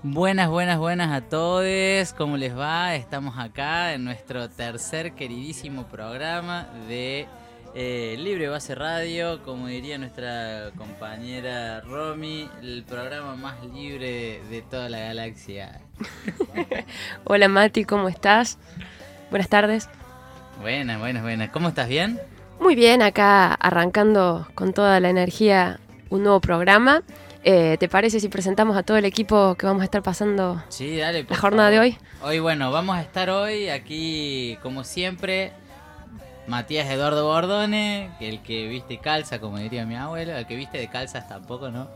Buenas, buenas, buenas a todos. ¿Cómo les va? Estamos acá en nuestro tercer queridísimo programa de Libre Base Radio. Como diría nuestra compañera Romy, el programa más libre de toda la galaxia. Hola Mati, ¿cómo estás? Buenas tardes. Buenas, buenas, buenas. ¿Cómo estás? ¿Bien? Muy bien, acá arrancando con toda la energía un nuevo programa. ¿Te parece si presentamos a todo el equipo que vamos a estar pasando Sí, dale, la jornada de hoy? Hoy, bueno, vamos a estar hoy aquí, como siempre, Matías Eduardo Bordone, que el que viste calza, como diría mi abuelo, el que viste de calzas tampoco, ¿no?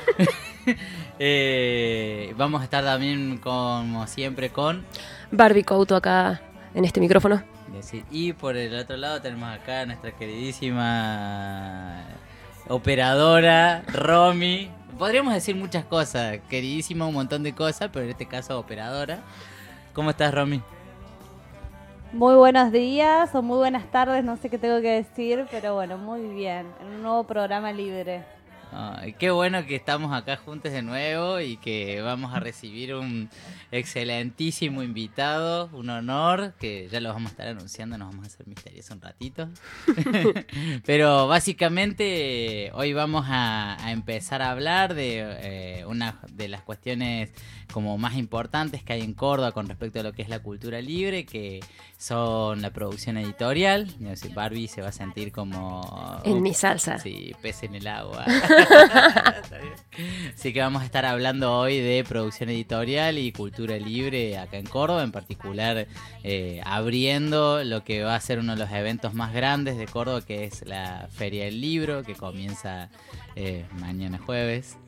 Vamos a estar también, como siempre, con Barbie Couto acá en este micrófono. Y por el otro lado tenemos acá a nuestra queridísima operadora, Romy. Podríamos decir muchas cosas, queridísima, un montón de cosas, pero en este caso operadora. ¿Cómo estás, Romy? Muy buenos días o muy buenas tardes, no sé qué tengo que decir, pero bueno, muy bien, en un nuevo programa libre. Qué bueno que estamos acá juntos de nuevo y que vamos a recibir un excelentísimo invitado, un honor, que ya lo vamos a estar anunciando, nos vamos a hacer misterioso un ratito. Pero básicamente hoy vamos a empezar a hablar de una de las cuestiones como más importantes que hay en Córdoba con respecto a lo que es la cultura libre, que son la producción editorial. No sé, Barbie se va a sentir como en mi salsa. Sí, pez en el agua. Así que vamos a estar hablando hoy de producción editorial y cultura libre acá en Córdoba, en particular abriendo lo que va a ser uno de los eventos más grandes de Córdoba, que es la Feria del Libro, que comienza mañana jueves.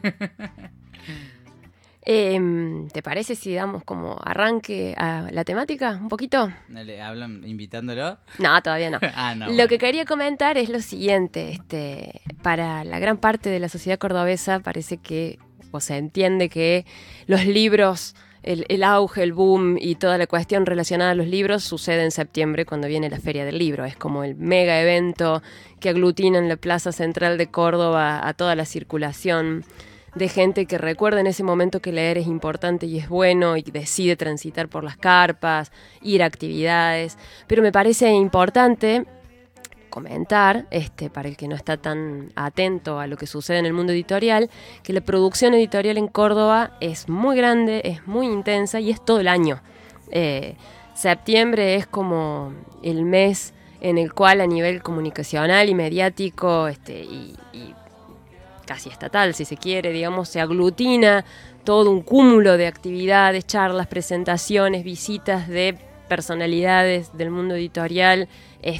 ¿Te parece si damos como arranque a la temática un poquito? ¿Le hablan invitándolo? No, todavía no. No. Lo que quería comentar es lo siguiente, para la gran parte de la sociedad cordobesa parece que, o se entiende que los libros, el auge, el boom y toda la cuestión relacionada a los libros sucede en septiembre cuando viene la Feria del Libro. Es como el mega evento que aglutina en la plaza central de Córdoba a toda la circulación de gente que recuerda en ese momento que leer es importante y es bueno y decide transitar por las carpas, ir a actividades. Pero me parece importante comentar, para el que no está tan atento a lo que sucede en el mundo editorial, que la producción editorial en Córdoba es muy grande, es muy intensa y es todo el año. Septiembre es como el mes en el cual a nivel comunicacional y mediático y casi estatal, si se quiere, digamos, se aglutina todo un cúmulo de actividades, charlas, presentaciones, visitas de personalidades del mundo editorial,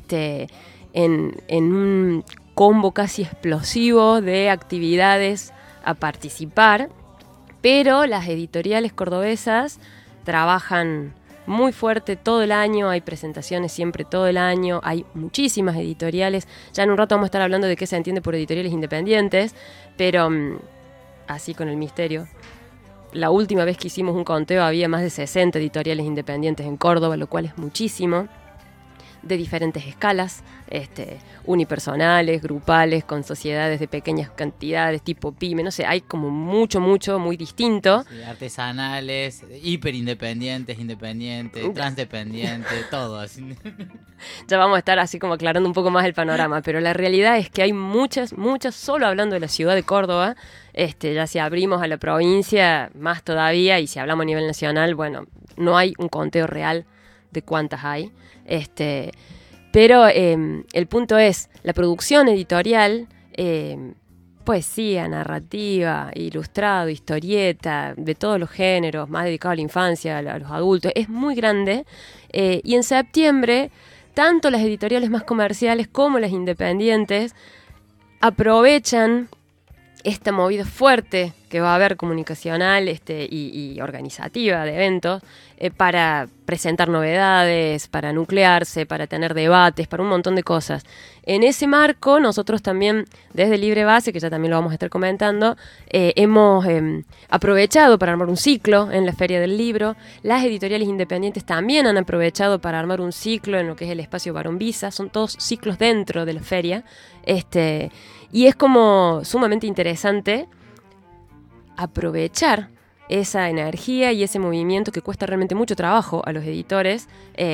en un combo casi explosivo de actividades a participar, pero las editoriales cordobesas trabajan muy fuerte todo el año, hay presentaciones siempre todo el año, hay muchísimas editoriales. Ya en un rato vamos a estar hablando de qué se entiende por editoriales independientes, pero así con el misterio. La última vez que hicimos un conteo había más de 60 editoriales independientes en Córdoba, lo cual es muchísimo, de diferentes escalas, unipersonales, grupales, con sociedades de pequeñas cantidades, tipo pyme, no sé, hay como mucho, muy distinto. Sí, artesanales, hiperindependientes, independientes, transdependientes, todo así. Ya vamos a estar así como aclarando un poco más el panorama, pero la realidad es que hay muchas, solo hablando de la ciudad de Córdoba, ya si abrimos a la provincia, más todavía, y si hablamos a nivel nacional, bueno, no hay un conteo real de cuántas hay, pero el punto es, la producción editorial, poesía, narrativa, ilustrado, historieta, de todos los géneros, más dedicado a la infancia, a los adultos, es muy grande, y en septiembre, tanto las editoriales más comerciales como las independientes aprovechan esta movida fuerte que va a haber comunicacional y organizativa de eventos para presentar novedades, para nuclearse, para tener debates, para un montón de cosas. En ese marco, nosotros también, desde Libre Base, que ya también lo vamos a estar comentando, hemos aprovechado para armar un ciclo en la Feria del Libro. Las editoriales independientes también han aprovechado para armar un ciclo en lo que es el espacio Barón Visa. Son todos ciclos dentro de la feria. Y es como sumamente interesante aprovechar esa energía y ese movimiento que cuesta realmente mucho trabajo a los editores,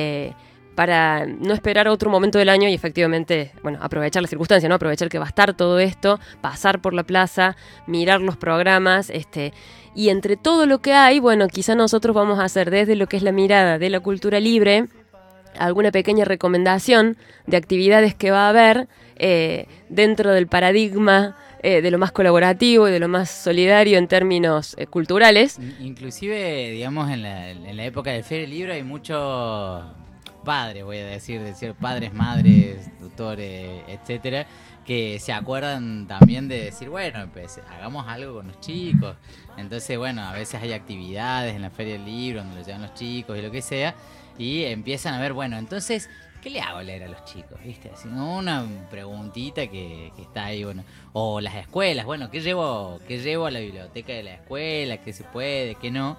para no esperar otro momento del año y efectivamente, bueno, aprovechar la circunstancia, ¿no? Aprovechar que va a estar todo esto, pasar por la plaza, mirar los programas, y entre todo lo que hay, bueno, quizá nosotros vamos a hacer desde lo que es la mirada de la cultura libre, alguna pequeña recomendación de actividades que va a haber dentro del paradigma de lo más colaborativo y de lo más solidario en términos culturales. Inclusive, digamos, en la época del Feria del Libro hay muchos padres, voy a decir padres, madres, tutores, etcétera, que se acuerdan también de decir, bueno, pues hagamos algo con los chicos. Entonces, bueno, a veces hay actividades en la Feria del Libro donde lo llevan los chicos y lo que sea, y empiezan a ver, bueno, entonces, ¿qué le hago leer a los chicos? ¿Viste? Así, ¿no? Una preguntita que está ahí, bueno. O las escuelas, bueno, ¿qué llevo a la biblioteca de la escuela? ¿Qué se puede? ¿Qué no?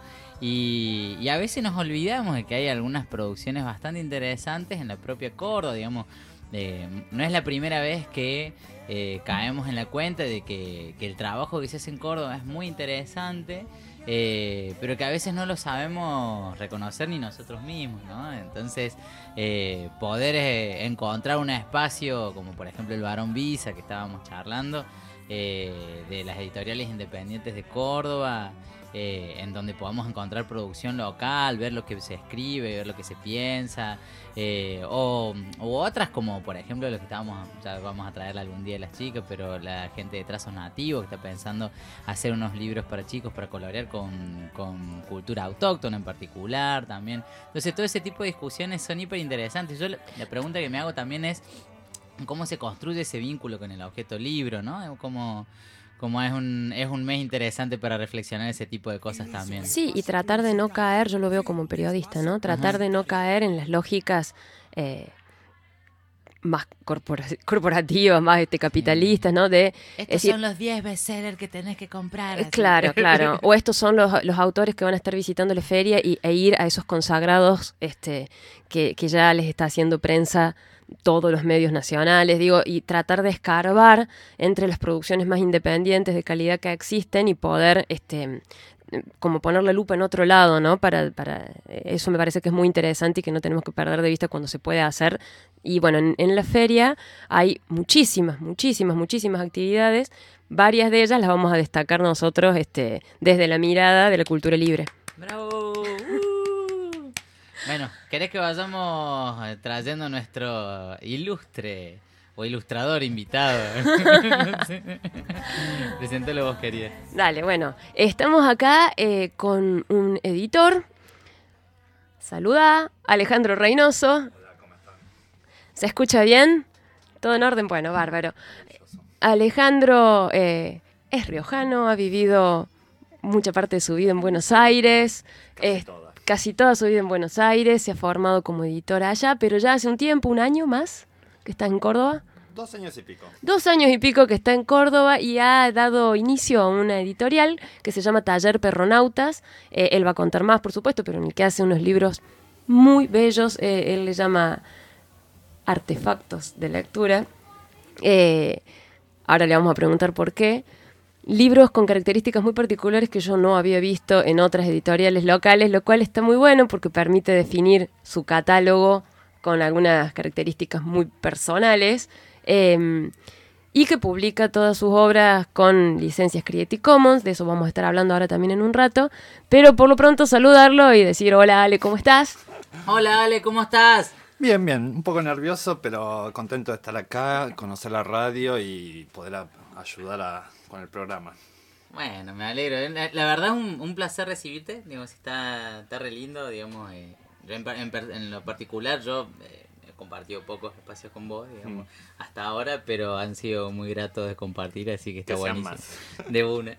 Y a veces nos olvidamos de que hay algunas producciones bastante interesantes en la propia Córdoba, digamos. No es la primera vez que caemos en la cuenta de que el trabajo que se hace en Córdoba es muy interesante, pero que a veces no lo sabemos reconocer ni nosotros mismos, ¿no? Entonces, poder encontrar un espacio como por ejemplo el Barón Visa, que estábamos charlando, de las editoriales independientes de Córdoba, en donde podamos encontrar producción local, ver lo que se escribe, ver lo que se piensa, o otras como por ejemplo lo que ya vamos a traerla algún día a las chicas, pero la gente de Trazos Nativos que está pensando hacer unos libros para chicos para colaborar con cultura autóctona en particular también. Entonces todo ese tipo de discusiones son hiper interesantes. Yo la pregunta que me hago también es cómo se construye ese vínculo con el objeto libro, ¿no? Como es un mes interesante para reflexionar ese tipo de cosas también. Sí, y tratar de no caer, yo lo veo como periodista, ¿no? Tratar de no caer en las lógicas más corporativas, más capitalistas, ¿no? Estos son los 10 bestsellers que tenés que comprar. Así. Claro. O estos son los autores que van a estar visitando la feria e ir a esos consagrados que ya les está haciendo prensa todos los medios nacionales, y tratar de escarbar entre las producciones más independientes de calidad que existen y poder como poner la lupa en otro lado, ¿no? Para eso me parece que es muy interesante y que no tenemos que perder de vista cuando se puede hacer. Y bueno, en la feria hay muchísimas actividades. Varias de ellas las vamos a destacar nosotros desde la mirada de la cultura libre. ¡Bravo! Bueno, ¿querés que vayamos trayendo nuestro ilustre o ilustrador invitado? Preséntalo vos, querida. Dale, bueno, estamos acá con un editor. Saluda, Alejandro Reynoso. Hola, ¿cómo están? ¿Se escucha bien? ¿Todo en orden? Bueno, bárbaro. Alejandro es riojano, ha vivido mucha parte de su vida en Buenos Aires. Casi toda su vida en Buenos Aires, se ha formado como editor allá, pero ya hace un tiempo, un año más, que está en Córdoba. 2 años y pico. 2 años y pico que está en Córdoba y ha dado inicio a una editorial que se llama Taller Perronautas. Él va a contar más, por supuesto, pero en el que hace unos libros muy bellos. Él le llama artefactos de lectura. Ahora le vamos a preguntar por qué. Libros con características muy particulares que yo no había visto en otras editoriales locales, lo cual está muy bueno porque permite definir su catálogo con algunas características muy personales, y que publica todas sus obras con licencias Creative Commons. De eso vamos a estar hablando ahora también en un rato, pero por lo pronto saludarlo y decir: hola Ale, ¿cómo estás? Hola Ale, ¿cómo estás? Bien, un poco nervioso, pero contento de estar acá, conocer la radio y poder ayudar con el programa. Bueno, me alegro. La verdad es un placer recibirte. Digamos, está re lindo, digamos. Yo en lo particular, yo he compartido pocos espacios con vos, digamos, hasta ahora, pero han sido muy gratos de compartir, así que está buenísimo. Más. De una.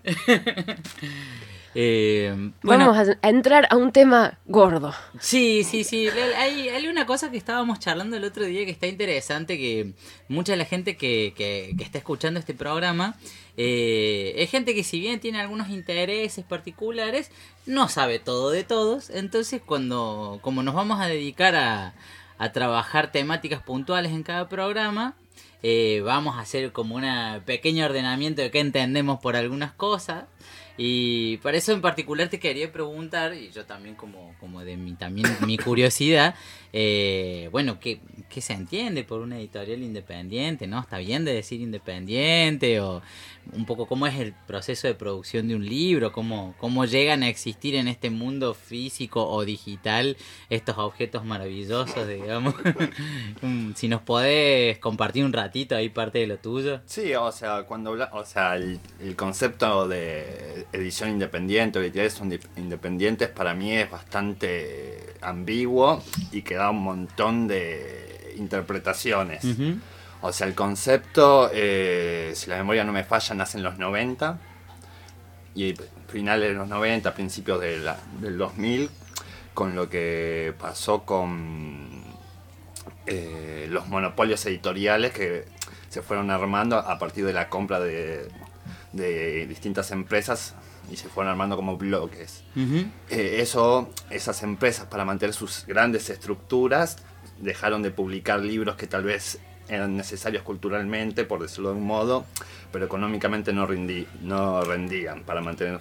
Bueno, vamos a entrar a un tema gordo. Sí. Hay una cosa que estábamos charlando el otro día que está interesante, que mucha de la gente que está escuchando este programa es gente que, si bien tiene algunos intereses particulares, no sabe todo de todos. Entonces, como nos vamos a dedicar a trabajar temáticas puntuales en cada programa, vamos a hacer como un pequeño ordenamiento de qué entendemos por algunas cosas. Y para eso en particular te quería preguntar, y yo también como de mi curiosidad, bueno, ¿qué se entiende por una editorial independiente? ¿No? ¿Está bien de decir independiente? O un poco cómo es el proceso de producción de un libro, cómo llegan a existir en este mundo físico o digital estos objetos maravillosos, digamos. Si nos podés compartir un ratito ahí parte de lo tuyo. Sí, o sea, el concepto de edición independiente o editoriales independientes para mí es bastante ambiguo y que da un montón de interpretaciones. Uh-huh. O sea, el concepto, si la memoria no me falla, nace en los 90 y finales de los 90, principios del 2000, con lo que pasó con los monopolios editoriales que se fueron armando a partir de la compra de distintas empresas y se fueron armando como bloques. Uh-huh. Esas empresas, para mantener sus grandes estructuras, dejaron de publicar libros que tal vez eran necesarios culturalmente, por decirlo de un modo, pero económicamente no rendían para mantener.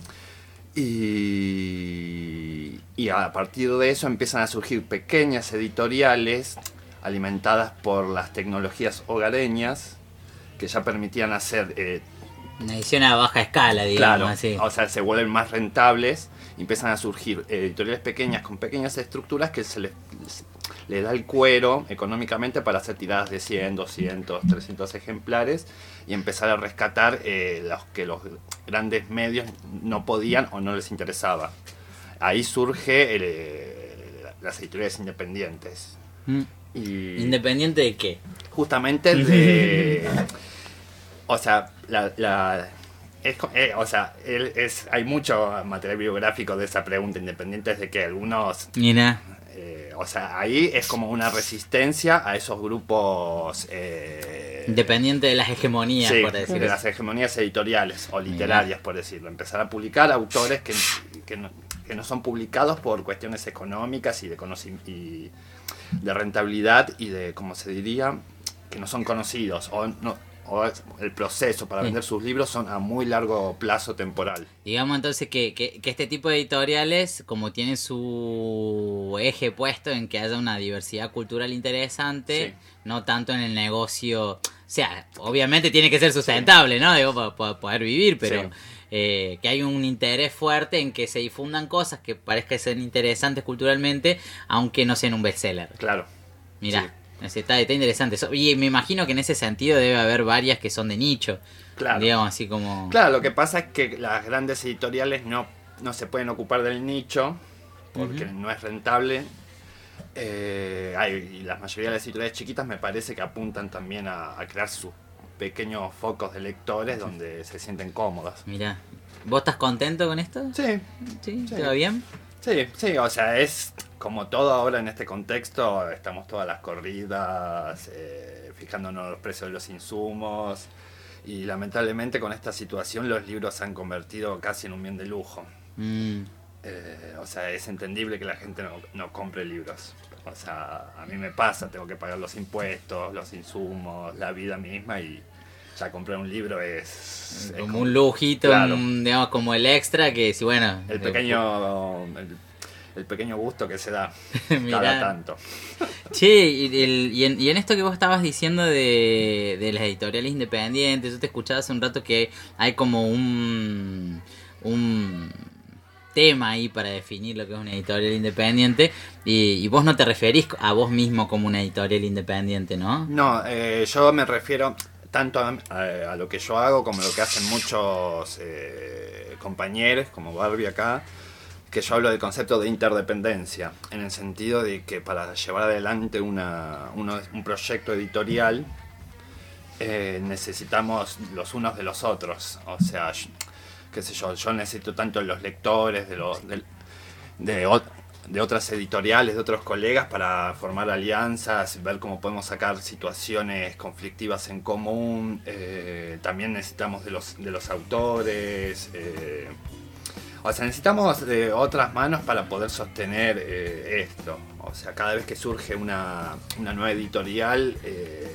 Y a partir de eso empiezan a surgir pequeñas editoriales alimentadas por las tecnologías hogareñas que ya permitían hacer una edición a baja escala, digamos. claro, así. O sea, se vuelven más rentables y empiezan a surgir editoriales pequeñas con pequeñas estructuras que se les da el cuero económicamente para hacer tiradas de 100, 200, 300 ejemplares y empezar a rescatar los que los grandes medios no podían o no les interesaba. Ahí surge las editoriales independientes. Y ¿Independiente de qué? justamente de... O sea, hay mucho material biográfico de esa pregunta, independientes de que algunos... Mira. O sea, ahí es como una resistencia a esos grupos... Independiente de las hegemonías, sí, por decirlo. de las hegemonías editoriales o literarias, por decirlo. Empezar a publicar autores que no son publicados por cuestiones económicas y y de rentabilidad y de, como se diría, que no son conocidos o el proceso para vender sus libros son a muy largo plazo temporal. Digamos entonces que este tipo de editoriales, como tienen su eje puesto en que haya una diversidad cultural interesante, sí, no tanto en el negocio, o sea, obviamente tiene que ser sustentable, ¿no? Digo, para poder vivir, pero sí, que hay un interés fuerte en que se difundan cosas que parezcan ser interesantes culturalmente, aunque no sean un bestseller. Claro. Mirá. Sí. Está interesante. Y me imagino que en ese sentido debe haber varias que son de nicho. Claro. Digamos así como... Claro, lo que pasa es que las grandes editoriales no se pueden ocupar del nicho porque no es rentable. Y la mayoría de las editoriales chiquitas me parece que apuntan también a crear sus pequeños focos de lectores donde se sienten cómodos. Mirá. ¿Vos estás contento con esto? Sí. ¿Sí? ¿Te va bien? Sí, o sea, es como todo ahora en este contexto, estamos todas las corridas, fijándonos en los precios de los insumos, y lamentablemente con esta situación los libros se han convertido casi en un bien de lujo. O sea, es entendible que la gente no compre libros. O sea, a mí me pasa, tengo que pagar los impuestos, los insumos, la vida misma, y ya comprar un libro es como un lujito, claro, digamos como el extra que si bueno... El pequeño gusto que se da Mirá. cada tanto. Che, y en esto que vos estabas diciendo de las editoriales independientes, yo te escuchaba hace un rato que hay como un tema ahí para definir lo que es una editorial independiente, y vos no te referís a vos mismo como una editorial independiente, ¿no? No, yo me refiero tanto a lo que yo hago como lo que hacen muchos compañeros, como Barbie acá, que yo hablo del concepto de interdependencia, en el sentido de que para llevar adelante un proyecto editorial necesitamos los unos de los otros. O sea, qué sé yo necesito tanto de los lectores, de otras editoriales, de otros colegas para formar alianzas, ver cómo podemos sacar situaciones conflictivas en común. También necesitamos de los autores. O sea, necesitamos de otras manos para poder sostener esto. O sea, cada vez que surge una nueva editorial,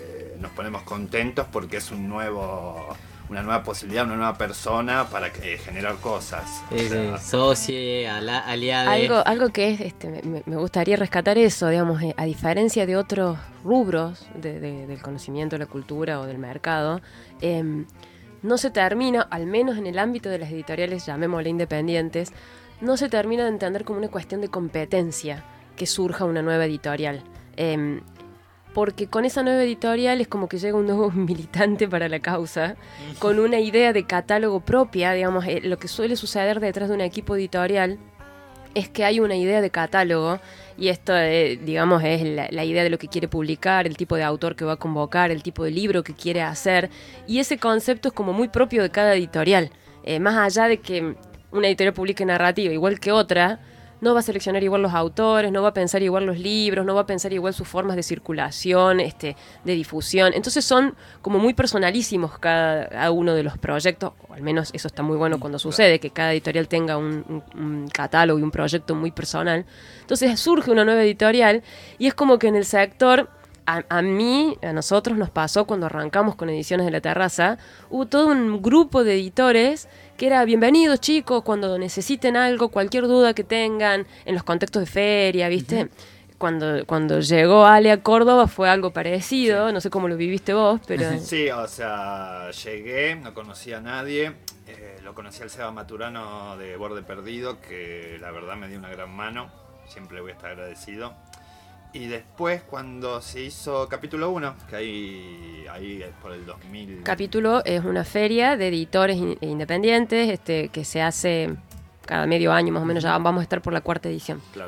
nos ponemos contentos porque es una nueva posibilidad, una nueva persona para generar cosas. Socie, aliade. Algo que es, me gustaría rescatar eso, digamos, a diferencia de otros rubros del conocimiento, de la cultura o del mercado, no se termina, al menos en el ámbito de las editoriales, llamémosle independientes, no se termina de entender como una cuestión de competencia que surja una nueva editorial. Porque con esa nueva editorial es como que llega un nuevo militante para la causa, con una idea de catálogo propia, digamos, lo que suele suceder detrás de un equipo editorial es que hay una idea de catálogo, y esto, digamos, es la idea de lo que quiere publicar, el tipo de autor que va a convocar, el tipo de libro que quiere hacer, y ese concepto es como muy propio de cada editorial. Más allá de que una editorial publique narrativa igual que otra, no va a seleccionar igual los autores, no va a pensar igual los libros, no va a pensar igual sus formas de circulación, de difusión. Entonces son como muy personalísimos cada uno de los proyectos, o al menos eso está muy bueno cuando sucede, que cada editorial tenga un catálogo y un proyecto muy personal. Entonces surge una nueva editorial y es como que en el sector, a nosotros nos pasó cuando arrancamos con Ediciones de la Terraza, hubo todo un grupo de editores que era bienvenidos chicos, cuando necesiten algo, cualquier duda que tengan, en los contextos de feria, ¿viste? Uh-huh. Cuando llegó Ale a Córdoba fue algo parecido, sí. No sé cómo lo viviste vos, pero... Sí, o sea, llegué, no conocía a nadie, lo conocí al Seba Maturano de Borde Perdido, que la verdad me dio una gran mano, siempre le voy a estar agradecido. Y después cuando se hizo Capítulo 1, que ahí por el 2000... Capítulo es una feria de editores independientes que se hace cada medio año más o menos, ya vamos a estar por la 4ª edición. Claro.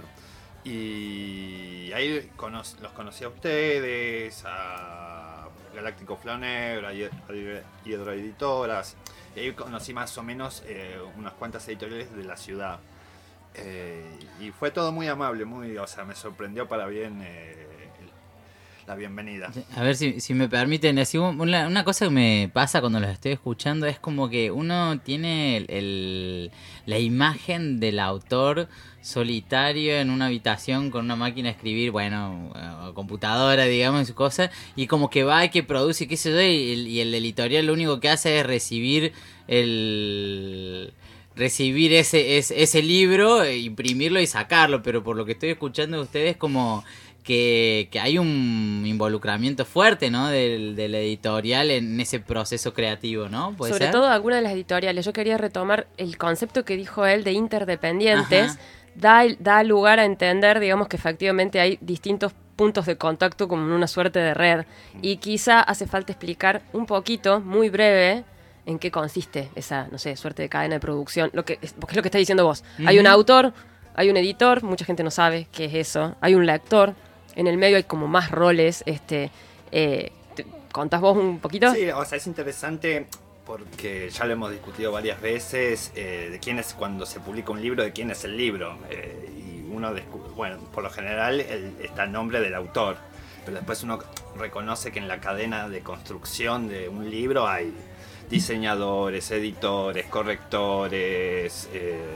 Y ahí los conocí a ustedes, a Galáctico Flaunegro, a Hidroeditoras, y ahí conocí más o menos unas cuantas editoriales de la ciudad. Y fue todo muy amable, o sea, me sorprendió para bien la bienvenida. A ver si me permiten, así una cosa que me pasa cuando los estoy escuchando es como que uno tiene la imagen del autor solitario en una habitación con una máquina de escribir, bueno, computadora, digamos, y su cosa, y como que va y que produce, qué sé yo, y el editorial lo único que hace es recibir ese libro, imprimirlo y sacarlo, pero por lo que estoy escuchando de ustedes como que hay un involucramiento fuerte, ¿no? del editorial en ese proceso creativo, ¿no? ¿Puede Sobre ser? todo algunas de las editoriales. Yo quería retomar el concepto que dijo él de interdependientes. Da lugar a entender, digamos, que efectivamente hay distintos puntos de contacto como una suerte de red, y quizá hace falta explicar un poquito, muy breve, en qué consiste esa, no sé, suerte de cadena de producción, porque es lo que estás diciendo vos. Uh-huh. Hay un autor, hay un editor, mucha gente no sabe qué es eso, hay un lector, en el medio hay como más roles, ¿contás vos un poquito? Sí, o sea, es interesante porque ya lo hemos discutido varias veces, de quién es, cuando se publica un libro, de quién es el libro, y uno bueno, por lo general está el nombre del autor, pero después uno reconoce que en la cadena de construcción de un libro hay diseñadores, editores, correctores,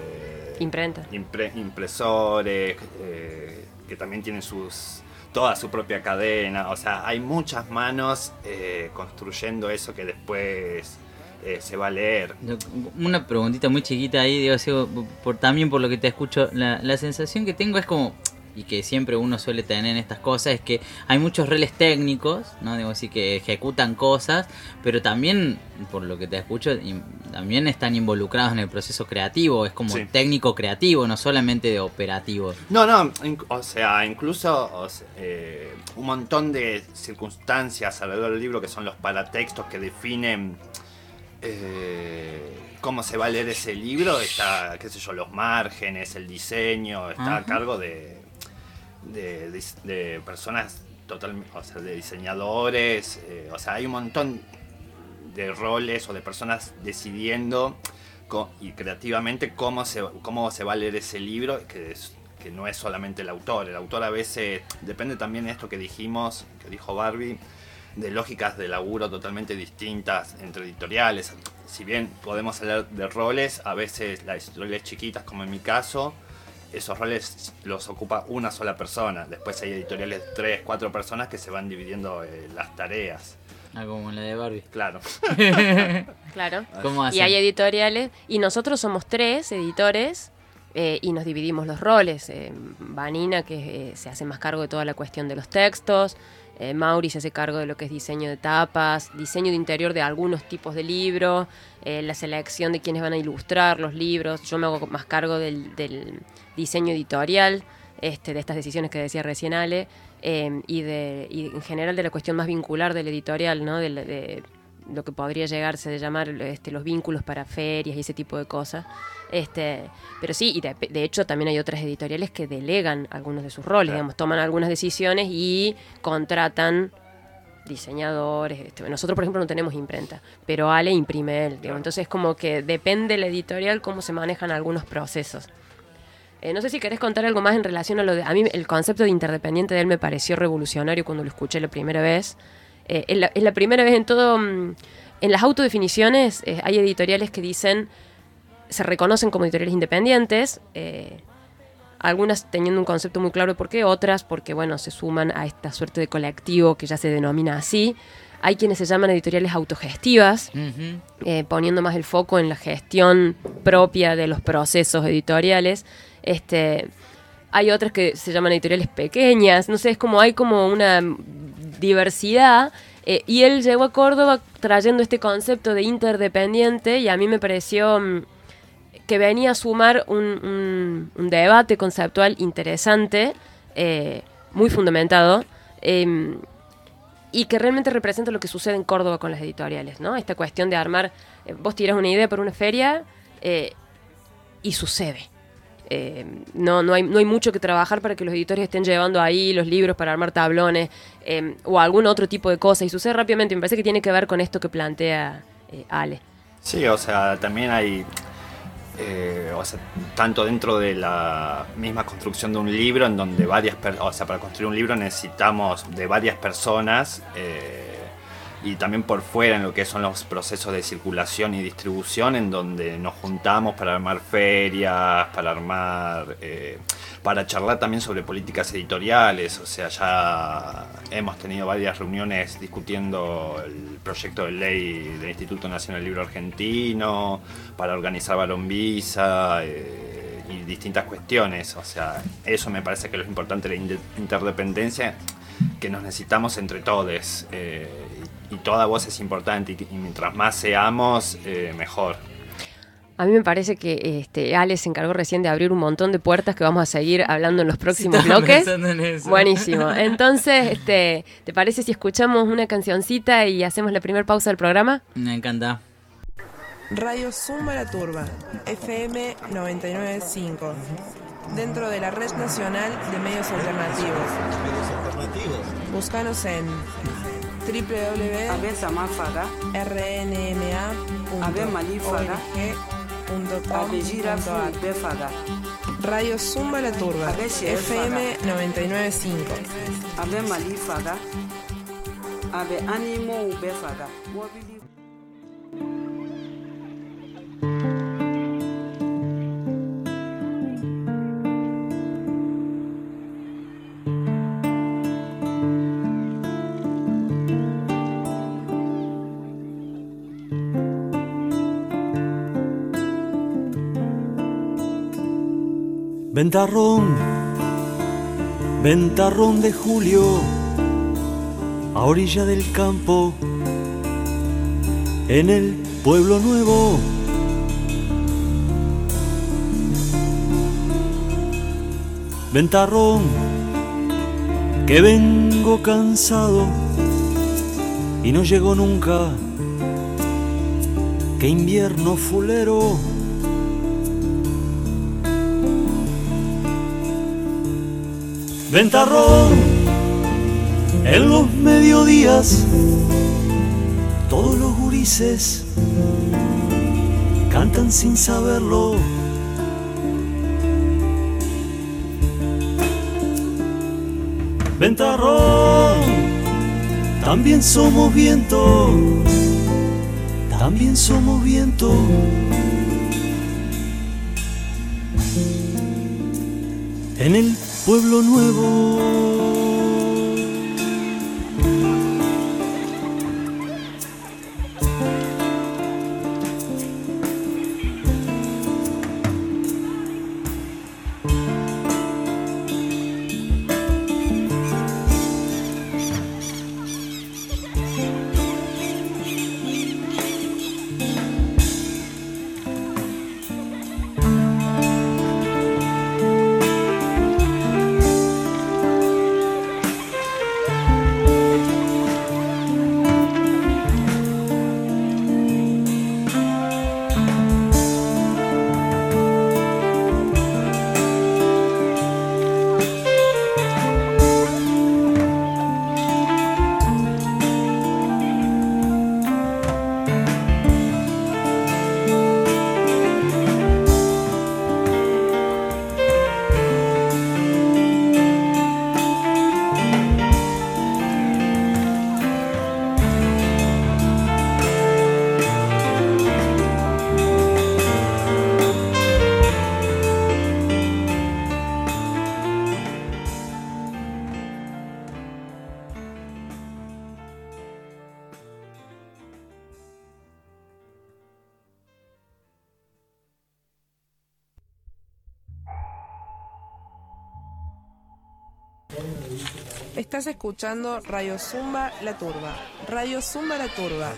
impresores, que también tienen toda su propia cadena. O sea, hay muchas manos construyendo eso que después se va a leer. Una preguntita muy chiquita ahí, digo, también por lo que te escucho, la sensación que tengo es como, y que siempre uno suele tener en estas cosas, es que hay muchos roles técnicos, ¿no? Digo así, que ejecutan cosas, pero también, por lo que te escucho, también están involucrados en el proceso creativo, es como técnico creativo, no solamente de operativo. No, o sea, incluso un montón de circunstancias alrededor del libro que son los paratextos que definen cómo se va a leer ese libro, está, qué sé yo, los márgenes, el diseño, está a cargo de personas totalmente, o sea, de diseñadores, o sea, hay un montón de roles o de personas decidiendo y creativamente cómo se va a leer ese libro, que no es solamente el autor a veces depende también de esto que dijo Barbie, de lógicas de laburo totalmente distintas entre editoriales. Si bien podemos hablar de roles, a veces las editoriales chiquitas, como en mi caso, esos roles los ocupa una sola persona. Después hay editoriales de 3, 4 personas que se van dividiendo las tareas. Como la de Barbie. Claro. Claro. ¿Cómo hacen? Y hay editoriales, y nosotros somos 3 editores, y nos dividimos los roles. Vanina, que se hace más cargo de toda la cuestión de los textos. Mauri se hace cargo de lo que es diseño de tapas, diseño de interior de algunos tipos de libros, la selección de quienes van a ilustrar los libros. Yo me hago más cargo del diseño editorial, de estas decisiones que decía recién Ale, y en general de la cuestión más vincular del editorial, ¿no? De lo que podría llegarse a llamar los vínculos para ferias y ese tipo de cosas. Pero sí, y de hecho también hay otras editoriales que delegan algunos de sus roles, digamos, toman algunas decisiones y contratan diseñadores. Nosotros, por ejemplo, no tenemos imprenta, pero Ale imprime él, digamos. Entonces es como que depende de la editorial cómo se manejan algunos procesos. No sé si querés contar algo más en relación a lo de... A mí el concepto de interdependiente de él me pareció revolucionario cuando lo escuché la primera vez. Es la primera vez en todo... En las autodefiniciones hay editoriales que dicen... Se reconocen como editoriales independientes, algunas teniendo un concepto muy claro de por qué, otras porque, bueno, se suman a esta suerte de colectivo que ya se denomina así. Hay quienes se llaman editoriales autogestivas, poniendo más el foco en la gestión propia de los procesos editoriales. Hay otras que se llaman editoriales pequeñas, no sé, es como hay como una diversidad. Y él llegó a Córdoba trayendo este concepto de interdependiente y a mí me pareció que venía a sumar un debate conceptual interesante, muy fundamentado, y que realmente representa lo que sucede en Córdoba con las editoriales, ¿no? Esta cuestión de armar, vos tirás una idea para una feria y sucede. No hay mucho que trabajar para que los editores estén llevando ahí los libros para armar tablones o algún otro tipo de cosa, y sucede rápidamente. Me parece que tiene que ver con esto que plantea Ale. Sí, o sea, también hay... tanto dentro de la misma construcción de un libro, en donde para construir un libro necesitamos de varias personas, y también por fuera en lo que son los procesos de circulación y distribución, en donde nos juntamos para armar ferias, para charlar también sobre políticas editoriales. O sea, ya hemos tenido varias reuniones discutiendo el proyecto de ley del Instituto Nacional del Libro Argentino, para organizar Barón Visa y distintas cuestiones. O sea, eso me parece que es lo importante de la interdependencia, que nos necesitamos entre todos, y toda voz es importante, y mientras más seamos, mejor. A mí me parece que Ale se encargó recién de abrir un montón de puertas que vamos a seguir hablando en los próximos bloques. En eso. Buenísimo. Entonces, ¿te parece si escuchamos una cancioncita y hacemos la primera pausa del programa? Me encanta. Radio Zumba La Turba, FM 99.5, dentro de la Red Nacional de Medios Alternativos. Búscanos en www.rnma.org.ar. Radio Zumba La Turba, FM 99.5. Ventarrón de julio, a orilla del campo, en el pueblo nuevo. Ventarrón, que vengo cansado y no llego nunca. Que invierno fulero. Ventarrón, en los mediodías, todos los gurises cantan sin saberlo. Ventarrón, también somos viento, también somos viento. en el pueblo nuevo. Estás escuchando Radio Zumba La Turba. Radio Zumba La Turba.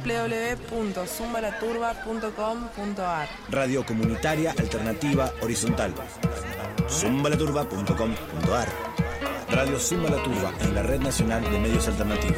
www.zumbalaturba.com.ar. Radio comunitaria alternativa horizontal. zumbalaturba.com.ar. Radio Zumba La Turba en la Red Nacional de Medios Alternativos.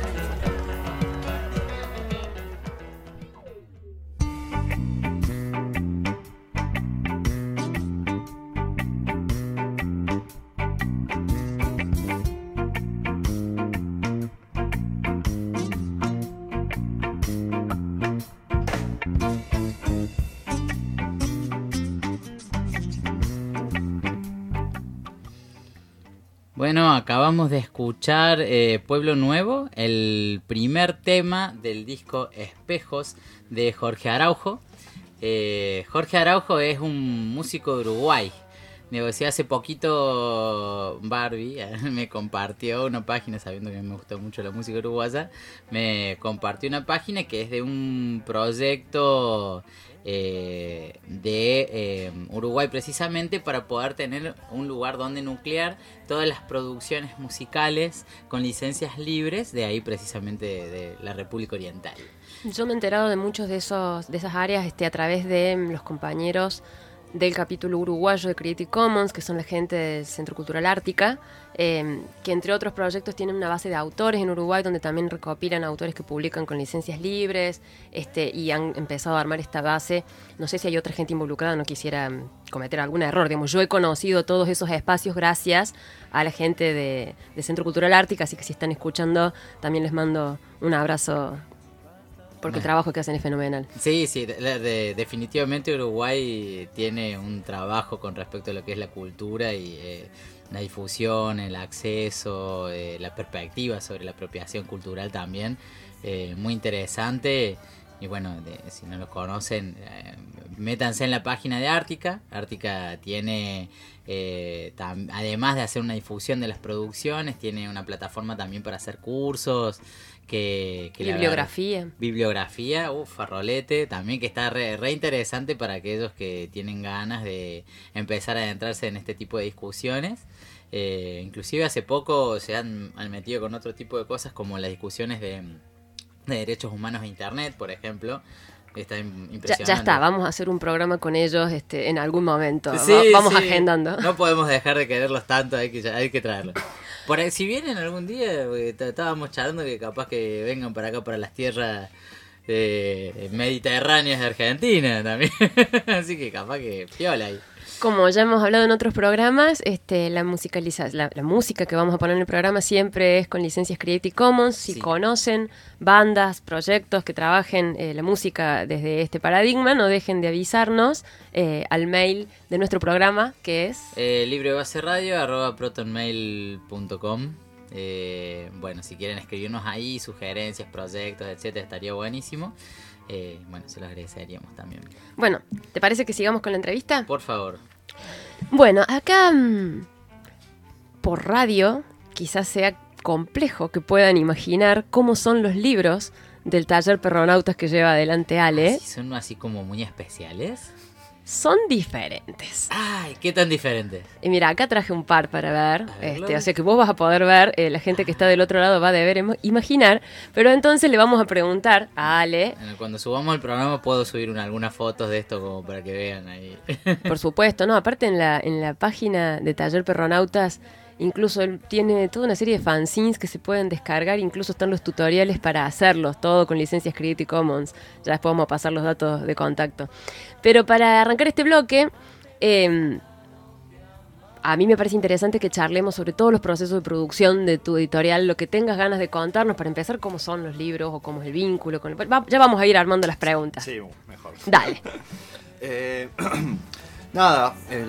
Bueno, acabamos de escuchar Pueblo Nuevo, el primer tema del disco Espejos de Jorge Araujo. Jorge Araujo es un músico de Uruguay. Negocié hace poquito, Barbie me compartió una página, sabiendo que me gusta mucho la música uruguaya, me compartió una página que es de un proyecto de Uruguay precisamente para poder tener un lugar donde nuclear todas las producciones musicales con licencias libres de ahí precisamente de la República Oriental. Yo me he enterado de muchos de esas áreas a través de los compañeros del capítulo uruguayo de Creative Commons, que son la gente del Centro Cultural Ártica, que entre otros proyectos tienen una base de autores en Uruguay donde también recopilan autores que publican con licencias libres, y han empezado a armar esta base. No sé si hay otra gente involucrada, no quisiera cometer algún error. Digamos, yo he conocido todos esos espacios gracias a la gente de Centro Cultural Ártica, así que si están escuchando también les mando un abrazo, porque el trabajo que hacen es fenomenal. Sí, definitivamente Uruguay tiene un trabajo con respecto a lo que es la cultura y la difusión, el acceso, la perspectiva sobre la apropiación cultural también, muy interesante. Y bueno, si no lo conocen, métanse en la página de Ártica. Ártica tiene, además de hacer una difusión de las producciones, tiene una plataforma también para hacer cursos. Bibliografía, farrolete, también que está re interesante para aquellos que tienen ganas de empezar a adentrarse en este tipo de discusiones. Inclusive hace poco se han metido con otro tipo de cosas como las discusiones de derechos humanos de Internet, por ejemplo. Está impresionante. Ya está, vamos a hacer un programa con ellos en algún momento. Sí, vamos agendando. No podemos dejar de quererlos tanto, hay que traerlos. Por ahí, si vienen algún día, estábamos charlando que capaz que vengan para acá, para las tierras mediterráneas de Argentina también. Así que capaz que piola ahí. Como ya hemos hablado en otros programas, la música que vamos a poner en el programa siempre es con licencias Creative Commons. Si conocen bandas, proyectos que trabajen la música desde este paradigma, no dejen de avisarnos al mail de nuestro programa, que es librebaseradio@protonmail.com. Bueno, si quieren escribirnos ahí sugerencias, proyectos, etcétera, estaría buenísimo. Bueno, se lo agradeceríamos también. Bueno, ¿te parece que sigamos con la entrevista? Por favor. Bueno, acá por radio quizás sea complejo que puedan imaginar cómo son los libros del taller Perronautas que lleva adelante Ale. ¿Sí son así como muy especiales? Son diferentes. Ay, ¿qué tan diferentes? Y mira, acá traje un par para ver. A verlo. O sea que vos vas a poder ver, la gente que está del otro lado va a deber imaginar. Pero entonces le vamos a preguntar a Ale. Bueno, cuando subamos el programa puedo subir algunas fotos de esto como para que vean ahí. Por supuesto, no, aparte en la página de Taller Perronautas, incluso él tiene toda una serie de fanzines que se pueden descargar, incluso están los tutoriales para hacerlos, todo con licencias Creative Commons. Ya después vamos a pasar los datos de contacto. Pero para arrancar este bloque, a mí me parece interesante que charlemos sobre todos los procesos de producción de tu editorial, lo que tengas ganas de contarnos, para empezar, cómo son los libros o cómo es el vínculo con ya vamos a ir armando las preguntas. Sí, mejor. Dale. Nada,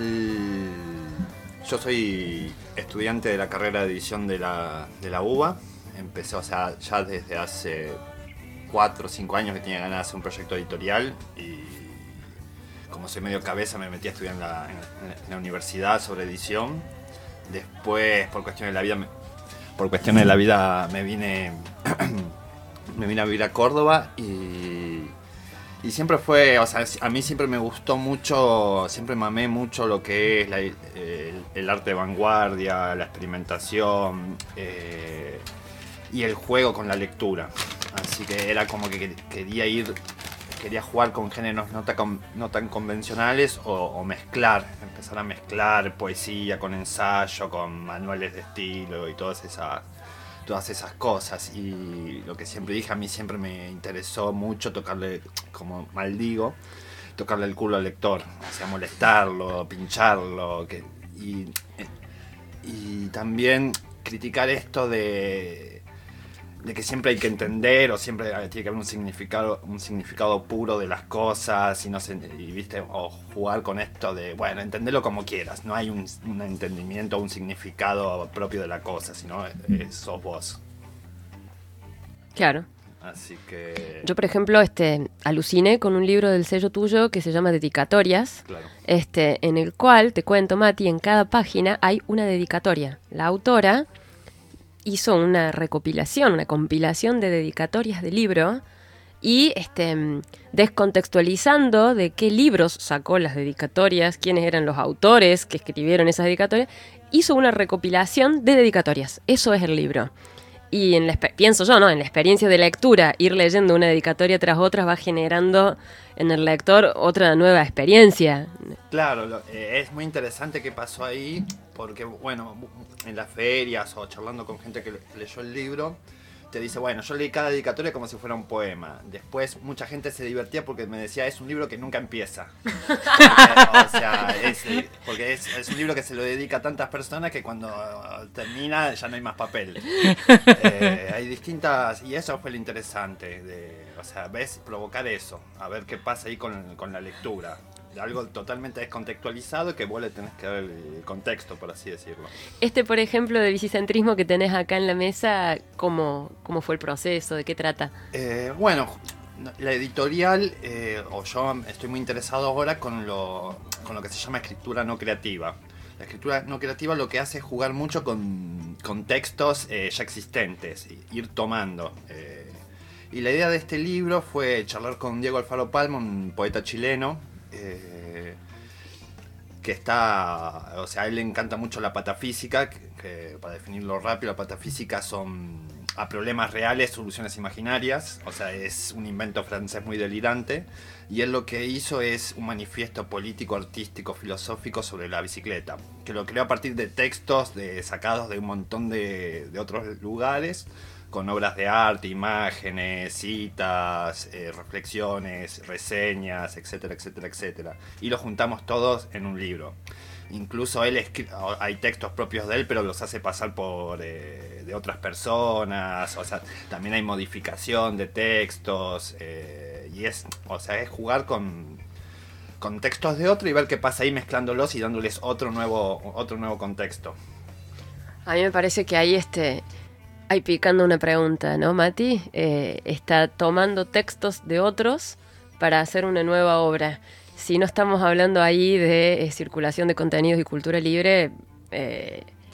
yo soy estudiante de la carrera de edición de la UBA. Empecé, o sea, ya desde hace 4 o 5 años que tenía ganas de hacer un proyecto editorial y como soy medio cabeza me metí a estudiar en la universidad sobre edición. Después, por cuestiones de la vida me vine a vivir a Córdoba y siempre fue, o sea, a mí siempre me gustó mucho, siempre mamé mucho lo que es el arte de vanguardia, la experimentación y el juego con la lectura. Así que era como que quería jugar con géneros no tan convencionales o empezar a mezclar poesía con ensayo, con manuales de estilo y todas esas cosas. Y lo que siempre dije, a mí siempre me interesó mucho tocarle, como maldigo, tocarle el culo al lector, o sea, molestarlo, pincharlo, y también criticar esto de que siempre hay que entender o siempre tiene que haber un significado puro de las cosas ¿viste? O jugar con esto de, bueno, entenderlo como quieras, no hay un entendimiento o un significado propio de la cosa, sino sos vos. Claro. Así que... Yo, por ejemplo, aluciné con un libro del sello tuyo que se llama Dedicatorias, Claro. En el cual, te cuento, Mati, en cada página hay una dedicatoria. La autora hizo una recopilación, una compilación de dedicatorias de libro y descontextualizando de qué libros sacó las dedicatorias, quiénes eran los autores que escribieron esas dedicatorias, hizo una recopilación de dedicatorias. Eso es el libro. Y pienso yo, ¿no? En la experiencia de lectura, ir leyendo una dedicatoria tras otra va generando en el lector otra nueva experiencia. Claro, es muy interesante qué pasó ahí, porque bueno, en las ferias o charlando con gente que leyó el libro, te dice, bueno, yo leí cada dedicatoria como si fuera un poema. Después mucha gente se divertía porque me decía, es un libro que nunca empieza. O sea, porque es un libro que se lo dedica a tantas personas que cuando termina ya no hay más papel. Hay distintas, y eso fue lo interesante, o sea, ves, provocar eso, a ver qué pasa ahí con la lectura. Algo totalmente descontextualizado que vos le tenés que dar el contexto, por así decirlo. Por ejemplo, de bicicentrismo que tenés acá en la mesa, ¿cómo fue el proceso? ¿De qué trata? Bueno, la editorial, o yo estoy muy interesado ahora con lo que se llama escritura no creativa. La escritura no creativa lo que hace es jugar mucho con textos ya existentes, ir tomando. Y la idea de este libro fue charlar con Diego Alfaro Palma, un poeta chileno, que está, o sea, a él le encanta mucho la patafísica, que para definirlo rápido, la patafísica son a problemas reales soluciones imaginarias, o sea, es un invento francés muy delirante, y él lo que hizo es un manifiesto político, artístico, filosófico sobre la bicicleta, que lo creó a partir de textos sacados de un montón de otros lugares, con obras de arte, imágenes, citas, reflexiones, reseñas, etcétera, etcétera, etcétera. Y lo juntamos todos en un libro. Incluso hay textos propios de él, pero los hace pasar por de otras personas. O sea, también hay modificación de textos. Y es jugar con textos de otro y ver qué pasa ahí mezclándolos y dándoles otro nuevo contexto. A mí me parece que ahí ahí picando una pregunta, ¿no, Mati? Está tomando textos de otros para hacer una nueva obra. Si no estamos hablando ahí de circulación de contenidos y cultura libre,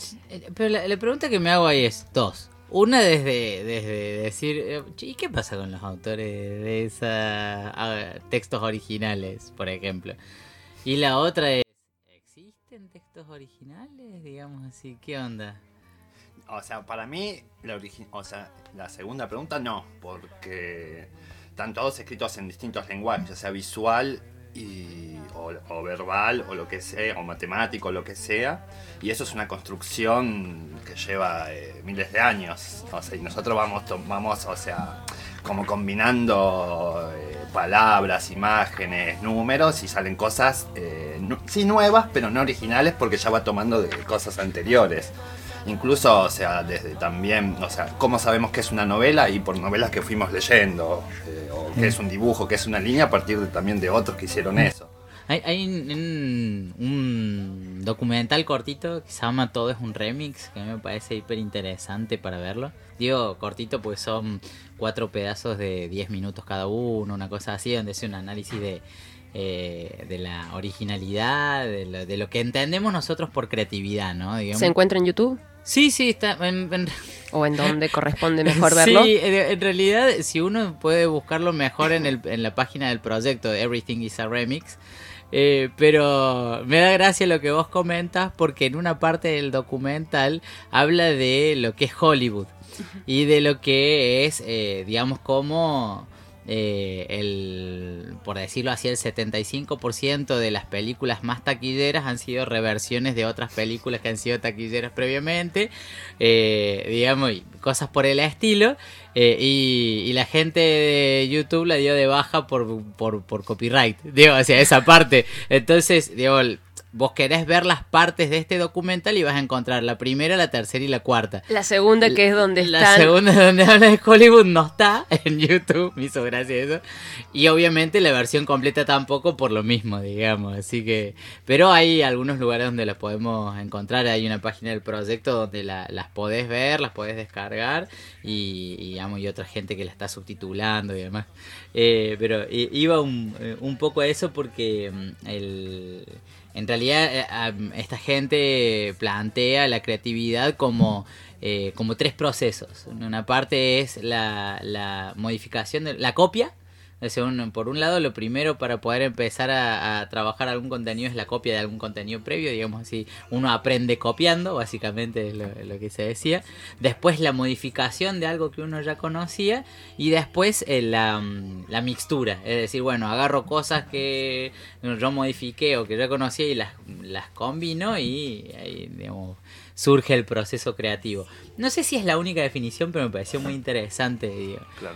Pero la pregunta que me hago ahí es dos. Una desde decir, ¿y qué pasa con los autores de esos textos originales, por ejemplo? Y la otra es, ¿existen textos originales? Digamos así, ¿qué onda? O sea, para mí, la segunda pregunta no, porque están todos escritos en distintos lenguajes, ya sea visual o verbal, o lo que sea, o matemático, o lo que sea, y eso es una construcción que lleva miles de años, o sea, y nosotros vamos, o sea, como combinando palabras, imágenes, números, y salen cosas, sí nuevas, pero no originales, porque ya va tomando de cosas anteriores. Incluso, o sea, desde también, o sea, cómo sabemos que es una novela y por novelas que fuimos leyendo, o que es un dibujo, que es una línea, a partir también de otros que hicieron eso. Hay un documental cortito que se llama Todo es un remix, que a mí me parece hiper interesante para verlo. Digo cortito porque son 4 pedazos de 10 minutos cada uno, una cosa así, donde hace un análisis de la originalidad, de lo que entendemos nosotros por creatividad, ¿no? Digamos. ¿Se encuentra en YouTube? Sí, está ¿O en donde corresponde mejor verlo? Sí, en realidad, si uno puede buscarlo mejor en la página del proyecto Everything is a Remix, pero me da gracia lo que vos comentas, porque en una parte del documental habla de lo que es Hollywood y de lo que es, digamos, como por decirlo así, el 75% de las películas más taquilleras han sido reversiones de otras películas que han sido taquilleras previamente, digamos, y cosas por el estilo, y la gente de YouTube la dio de baja por copyright, digo, o sea, esa parte. Entonces, digo, vos querés ver las partes de este documental y vas a encontrar la primera, la tercera y la cuarta. La segunda, que es donde están... La segunda, donde habla de Hollywood, no está en YouTube. Me hizo gracia eso. Y obviamente la versión completa tampoco, por lo mismo, digamos. Así que... Pero hay algunos lugares donde las podemos encontrar. Hay una página del proyecto donde las podés ver, las podés descargar. Y otra gente que la está subtitulando y demás. Pero iba un poco a eso porque en realidad esta gente plantea la creatividad como 3 procesos. Una parte es la modificación, la copia. O sea, por un lado, lo primero para poder empezar a trabajar algún contenido es la copia de algún contenido previo, digamos así. Uno aprende copiando, básicamente es lo que se decía. Después la modificación de algo que uno ya conocía. Y después la mixtura. Es decir, bueno, agarro cosas que yo modifiqué o que ya conocía y las combino y ahí, digamos, surge el proceso creativo. No sé si es la única definición, pero me pareció muy interesante, digo. Claro.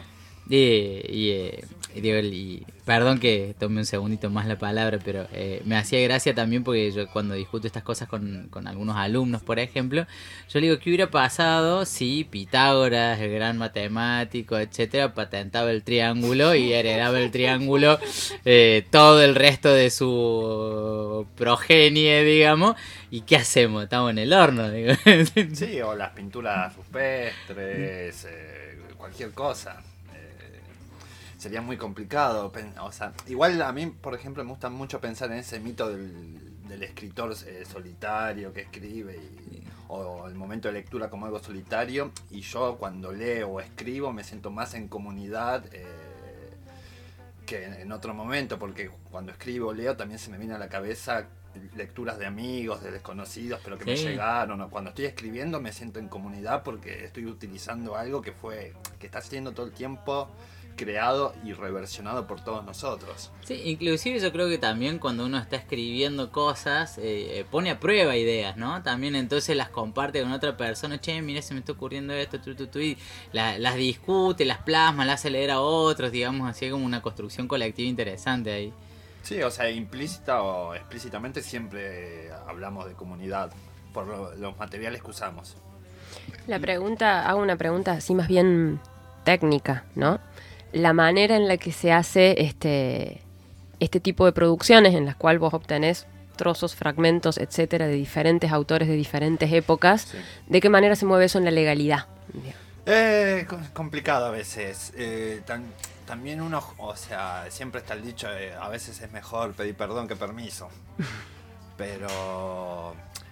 Y perdón que tome un segundito más la palabra, pero me hacía gracia también porque yo cuando discuto estas cosas con algunos alumnos, por ejemplo, yo le digo, ¿qué hubiera pasado si Pitágoras, el gran matemático, etcétera, patentaba el triángulo y heredaba el triángulo todo el resto de su progenie, digamos? ¿Y qué hacemos? Estamos en el horno, digo. Sí, o las pinturas rupestres, cualquier cosa. Sería muy complicado, o sea, igual a mí, por ejemplo, me gusta mucho pensar en ese mito del escritor solitario que escribe o el momento de lectura como algo solitario, y yo cuando leo o escribo me siento más en comunidad que en otro momento, porque cuando escribo o leo también se me viene a la cabeza lecturas de amigos, de desconocidos, pero que me llegaron, o cuando estoy escribiendo me siento en comunidad porque estoy utilizando algo que está siendo todo el tiempo creado y reversionado por todos nosotros. Sí, inclusive yo creo que también cuando uno está escribiendo cosas, pone a prueba ideas, ¿no? También entonces las comparte con otra persona, che, mira, se me está ocurriendo esto, y las discute, las plasma, las hace leer a otros, digamos, así como una construcción colectiva interesante ahí. Sí, o sea, implícita o explícitamente siempre hablamos de comunidad por los materiales que usamos. Hago una pregunta así más bien técnica, ¿no? La manera en la que se hace este tipo de producciones en las cuales vos obtenés trozos, fragmentos, etcétera, de diferentes autores de diferentes épocas, sí. ¿De qué manera se mueve eso en la legalidad? Complicado a veces. También uno, o sea, siempre está el dicho, a veces es mejor pedir perdón que permiso. Pero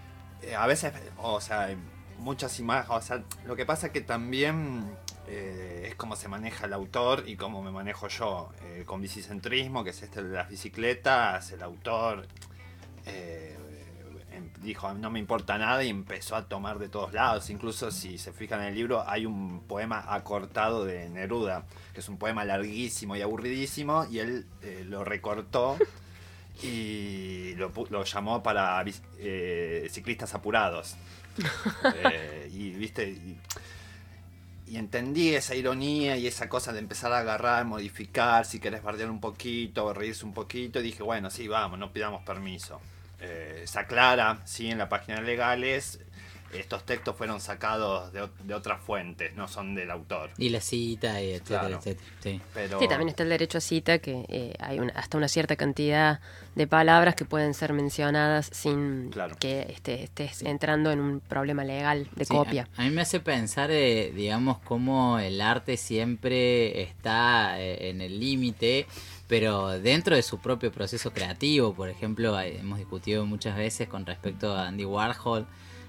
A veces, o sea, hay muchas imágenes, o sea, lo que pasa es que también es como se maneja el autor y cómo me manejo yo. Con bicicentrismo, que es de las bicicletas, el autor dijo, no me importa nada, y empezó a tomar de todos lados. Incluso si se fijan en el libro, hay un poema acortado de Neruda, que es un poema larguísimo y aburridísimo, y él lo recortó y lo llamó para ciclistas apurados. Y viste, y entendí esa ironía y esa cosa de empezar a agarrar, modificar, si querés bardear un poquito, reírse un poquito, y dije, bueno, sí, vamos, no pidamos permiso. Se aclara, sí, en la página de legales, estos textos fueron sacados de otras fuentes, no son del autor. Y la cita, y etcétera, Claro. etcétera. Sí. Pero, Sí, también está el derecho a cita, que hay hasta una cierta cantidad de palabras que pueden ser mencionadas sin Claro. que estés entrando en un problema legal de Sí, copia. a mí me hace pensar, digamos, cómo el arte siempre está en el límite, pero dentro de su propio proceso creativo. Por ejemplo, hemos discutido muchas veces con respecto a Andy Warhol,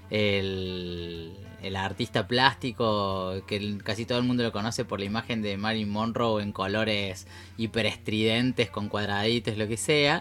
el artista plástico, que casi todo el mundo lo conoce por la imagen de Marilyn Monroe en colores hiperestridentes, con cuadraditos, lo que sea.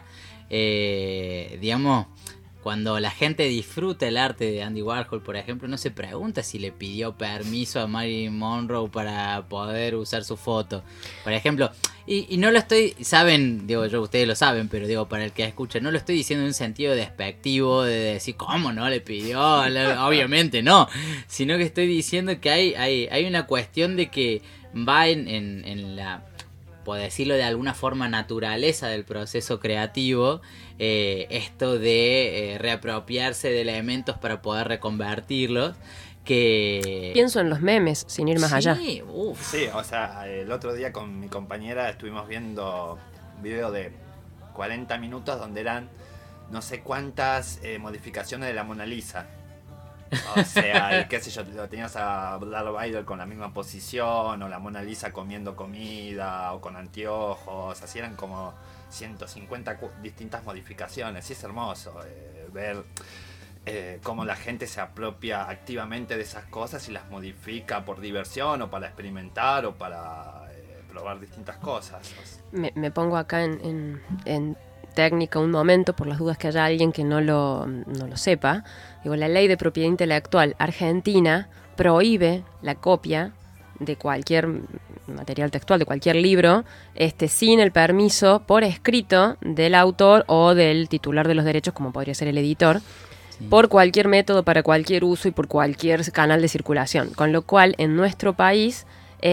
Digamos, cuando la gente disfruta el arte de Andy Warhol, por ejemplo, no se pregunta si le pidió permiso a Marilyn Monroe para poder usar su foto, por ejemplo. Y no lo estoy, saben, digo yo, ustedes lo saben, pero digo, para el que escucha, no lo estoy diciendo en un sentido despectivo de decir, ¿cómo no le pidió? Obviamente no, sino que estoy diciendo que hay una cuestión de que va en la, por decirlo de alguna forma, naturaleza del proceso creativo, esto de reapropiarse de elementos para poder reconvertirlos. Que Pienso en los memes, sin ir más allá. Uf. sí, o sea, el otro día con mi compañera estuvimos viendo un video de 40 minutos donde eran no sé cuántas modificaciones de la Mona Lisa. O sea, qué sé yo, lo tenías a Darth Vader con la misma posición, o la Mona Lisa comiendo comida, o con anteojos, así eran como 150 distintas modificaciones. Y es hermoso ver cómo la gente se apropia activamente de esas cosas y las modifica por diversión, o para experimentar, o para probar distintas cosas. Me pongo acá en técnica un momento, por las dudas que haya alguien que no lo sepa. Digo, la ley de propiedad intelectual argentina prohíbe la copia de cualquier material textual, de cualquier libro, sin el permiso por escrito del autor o del titular de los derechos, como podría ser el editor, por cualquier método, para cualquier uso y por cualquier canal de circulación. Con lo cual, en nuestro país,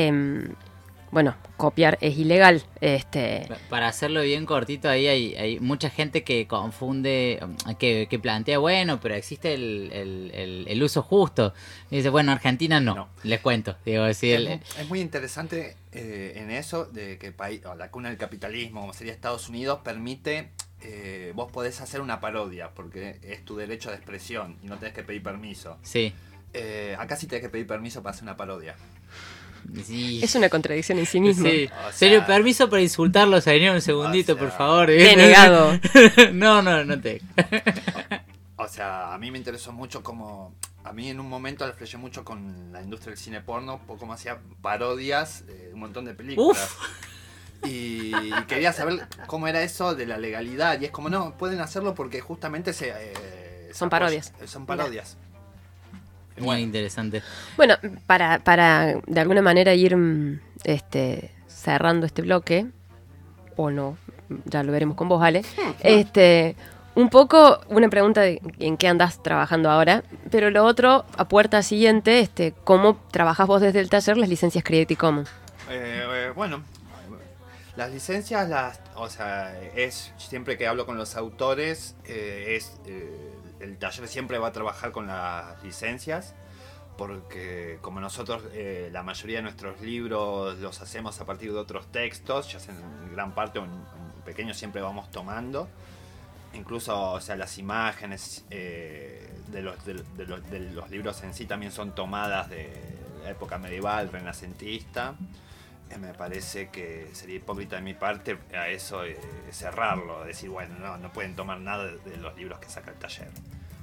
copiar es ilegal. Para hacerlo bien cortito, ahí hay mucha gente que confunde, que plantea, bueno, pero existe el uso justo. Y dice, bueno, Argentina no. Les cuento. Digo, sí, es muy interesante en eso, de que la cuna del capitalismo, como sería Estados Unidos, permite, vos podés hacer una parodia, porque es tu derecho de expresión y no tenés que pedir permiso. Sí. Acá sí tenés que pedir permiso para hacer una parodia. Sí. Es una contradicción en sí mismo. Sí. O sea, Serio, permiso para insultarlo, señor, un segundito, o sea, por favor. Denegado. No te. O sea, a mí me interesó mucho como... A mí en un momento le flashé mucho con la industria del cine porno, como hacía parodias de un montón de películas. Y quería saber cómo era eso de la legalidad. Y es como, no, pueden hacerlo porque justamente son parodias. Son parodias. Muy interesante. Bueno, para de alguna manera ir cerrando este bloque, o no, ya lo veremos con vos, Ale. Un poco una pregunta de en qué andás trabajando ahora, pero lo otro, a puerta siguiente, ¿cómo trabajás vos desde el taller las licencias Creative Commons? Bueno, las licencias, es siempre que hablo con los autores, el taller siempre va a trabajar con las licencias, porque como nosotros la mayoría de nuestros libros los hacemos a partir de otros textos, ya sea en gran parte o en pequeño, siempre vamos tomando. Incluso, las imágenes de los libros en sí también son tomadas de la época medieval, renacentista. Me parece que sería hipócrita de mi parte a eso cerrarlo, decir, bueno, no pueden tomar nada de los libros que saca el taller.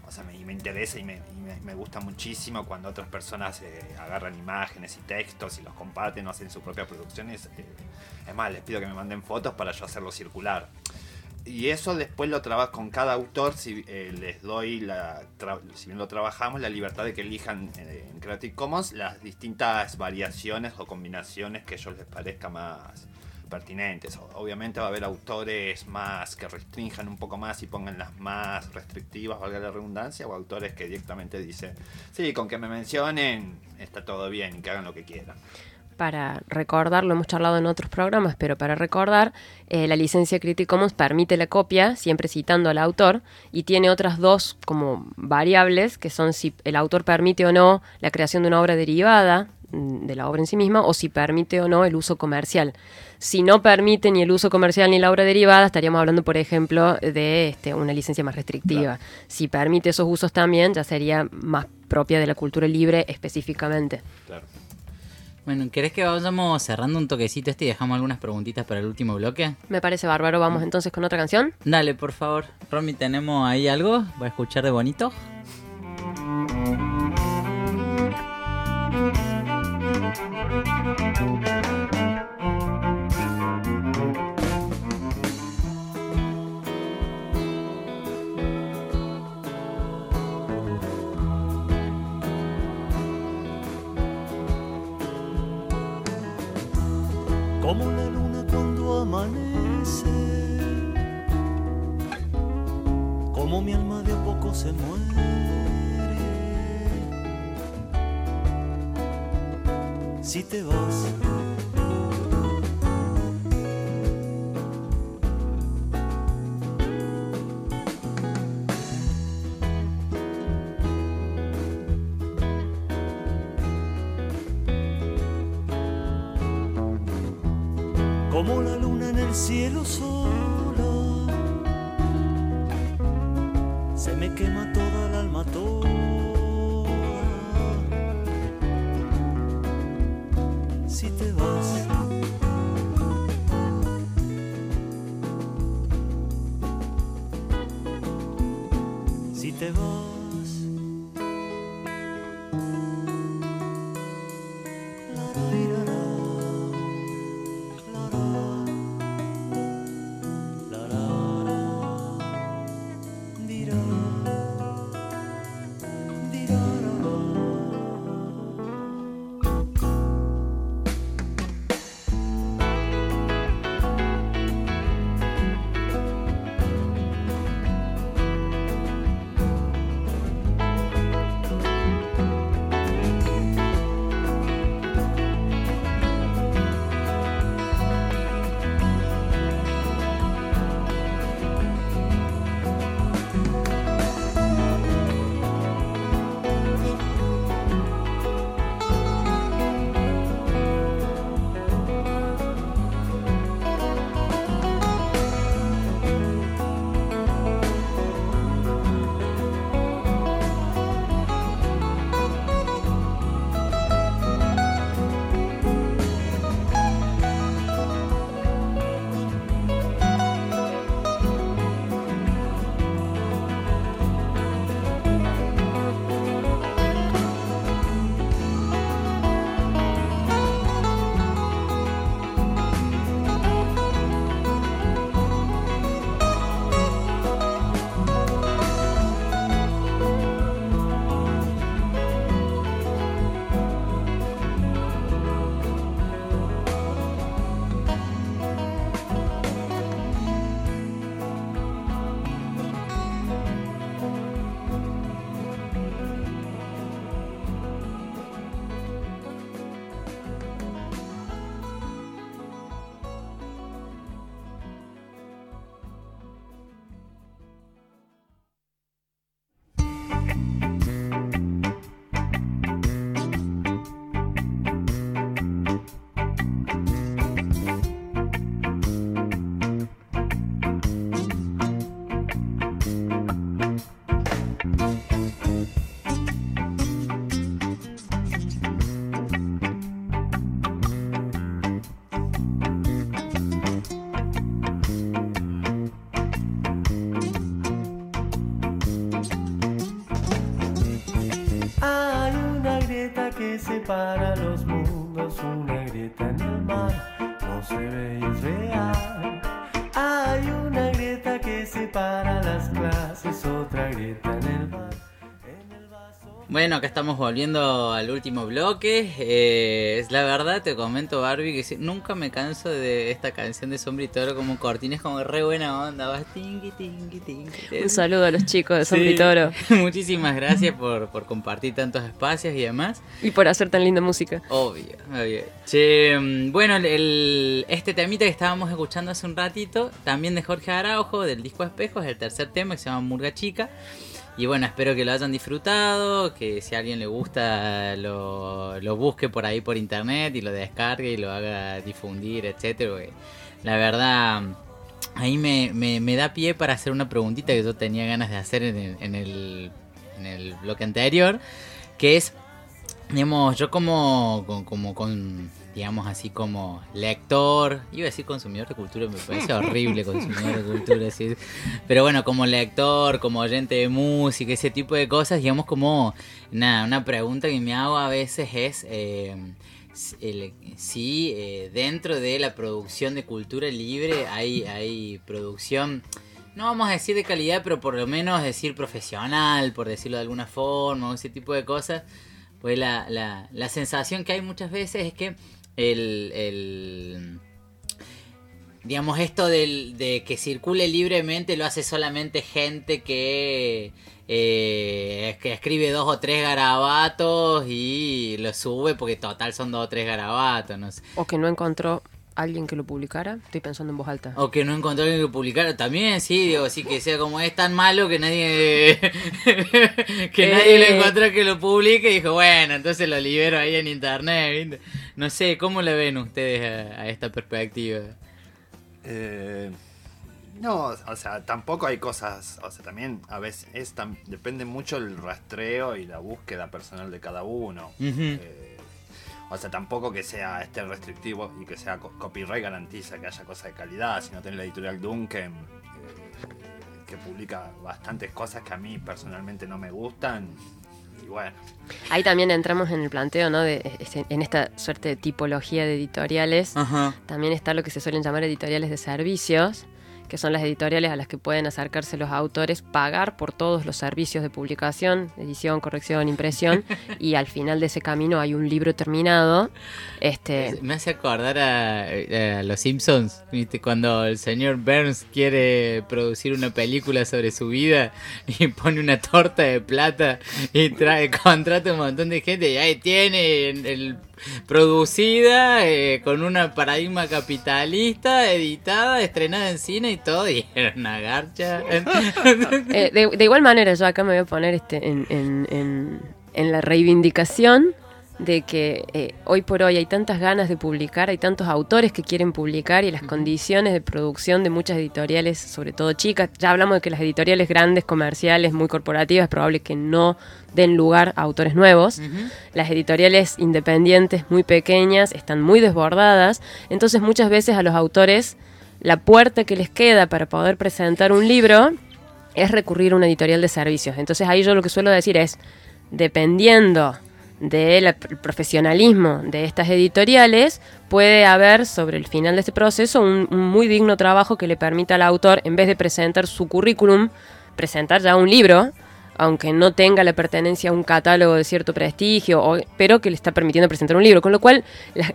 O sea, me interesa y me gusta muchísimo cuando otras personas agarran imágenes y textos y los comparten o hacen sus propias producciones. Es más, les pido que me manden fotos para yo hacerlo circular. Y eso después lo trabajo con cada autor, si les doy, si bien lo trabajamos, la libertad de que elijan en Creative Commons las distintas variaciones o combinaciones que a ellos les parezca más pertinentes. Obviamente va a haber autores más que restrinjan un poco más y pongan las más restrictivas, valga la redundancia, o autores que directamente dicen, sí, con que me mencionen está todo bien y que hagan lo que quieran. Para recordar, lo hemos charlado en otros programas, pero para recordar, la licencia Creative Commons permite la copia, siempre citando al autor, y tiene otras dos como variables, que son si el autor permite o no la creación de una obra derivada de la obra en sí misma, o si permite o no el uso comercial. Si no permite ni el uso comercial ni la obra derivada, estaríamos hablando, por ejemplo, de una licencia más restrictiva. Claro. Si permite esos usos también, ya sería más propia de la cultura libre específicamente. Claro. Bueno, ¿querés que vayamos cerrando un toquecito y dejamos algunas preguntitas para el último bloque? Me parece bárbaro. Vamos entonces con otra canción. Dale, por favor. Romy, ¿tenemos ahí algo? ¿Va a escuchar de bonito? Como la luna cuando amanece, como mi alma de a poco se muere. Si te vas, como la luna en el cielo sola, se me quema toda el alma toda. Si te vas, si te vas. que separa los mundos, una grieta en el mar, no se ve y es real. Hay una grieta que separa las clases, otra grieta en el mar. Bueno, acá estamos volviendo al último bloque. La verdad, te comento, Barbie, que nunca me canso de esta canción de Sombra y Toro como cortina. Es como re buena onda. Vas tingui, tingui, tingui. Un saludo a los chicos de Sombra y Toro. Muchísimas gracias por compartir tantos espacios y demás. Y por hacer tan linda música. Obvio. Che, bueno, este temita que estábamos escuchando hace un ratito, también de Jorge Araujo, del disco Espejos, el tercer tema que se llama Murga Chica. Y bueno, espero que lo hayan disfrutado, que si a alguien le gusta lo busque por ahí por internet y lo descargue y lo haga difundir, etcétera. La verdad, ahí me da pie para hacer una preguntita que yo tenía ganas de hacer en el bloque anterior, que es, digamos, yo como digamos así como lector, iba a decir consumidor de cultura, me parece horrible consumidor de cultura, ¿sí? Pero bueno, como lector, como oyente de música, ese tipo de cosas, digamos como, una pregunta que me hago a veces es si dentro de la producción de cultura libre hay producción, no vamos a decir de calidad, pero por lo menos decir profesional, por decirlo de alguna forma, o ese tipo de cosas. Pues la sensación que hay muchas veces es que digamos, esto de que circule libremente lo hace solamente gente que escribe 2 o 3 garabatos y lo sube porque total son 2 o 3 garabatos, no sé. O que no encontró alguien que lo publicara, estoy pensando en voz alta. O que no encontró alguien que lo publicara, también, sí, digo, sí, que sea como es tan malo que nadie nadie lo encontró que lo publique y dijo, bueno, entonces lo libero ahí en internet, ¿viste? No sé, ¿cómo le ven ustedes a esta perspectiva? No, o sea, tampoco hay cosas, o sea, también a veces depende mucho el rastreo y la búsqueda personal de cada uno. Uh-huh. O sea, tampoco que sea restrictivo y que sea copyright garantiza que haya cosas de calidad, sino tener la editorial Duncan, que publica bastantes cosas que a mí personalmente no me gustan. Y bueno. Ahí también entramos en el planteo, ¿no? En esta suerte de tipología de editoriales. Uh-huh. También está lo que se suelen llamar editoriales de servicios, que son las editoriales a las que pueden acercarse los autores, pagar por todos los servicios de publicación, edición, corrección, impresión, y al final de ese camino hay un libro terminado. Me hace acordar a Los Simpsons, ¿viste? Cuando el señor Burns quiere producir una película sobre su vida y pone una torta de plata y contrata un montón de gente y ahí tiene producida con una paradigma capitalista, editada, estrenada en cine y todo, y era una garcha. De igual manera, yo acá me voy a poner en la reivindicación de que hoy por hoy hay tantas ganas de publicar, hay tantos autores que quieren publicar y las condiciones de producción de muchas editoriales, sobre todo chicas, ya hablamos de que las editoriales grandes, comerciales, muy corporativas, es probable que no den lugar a autores nuevos. Uh-huh. Las editoriales independientes muy pequeñas están muy desbordadas, entonces muchas veces a los autores la puerta que les queda para poder presentar un libro es recurrir a una editorial de servicios. Entonces ahí yo lo que suelo decir es, dependiendo del profesionalismo de estas editoriales, puede haber sobre el final de este proceso un muy digno trabajo que le permita al autor, en vez de presentar su currículum, presentar ya un libro, aunque no tenga la pertenencia a un catálogo de cierto prestigio, pero que le está permitiendo presentar un libro. Con lo cual,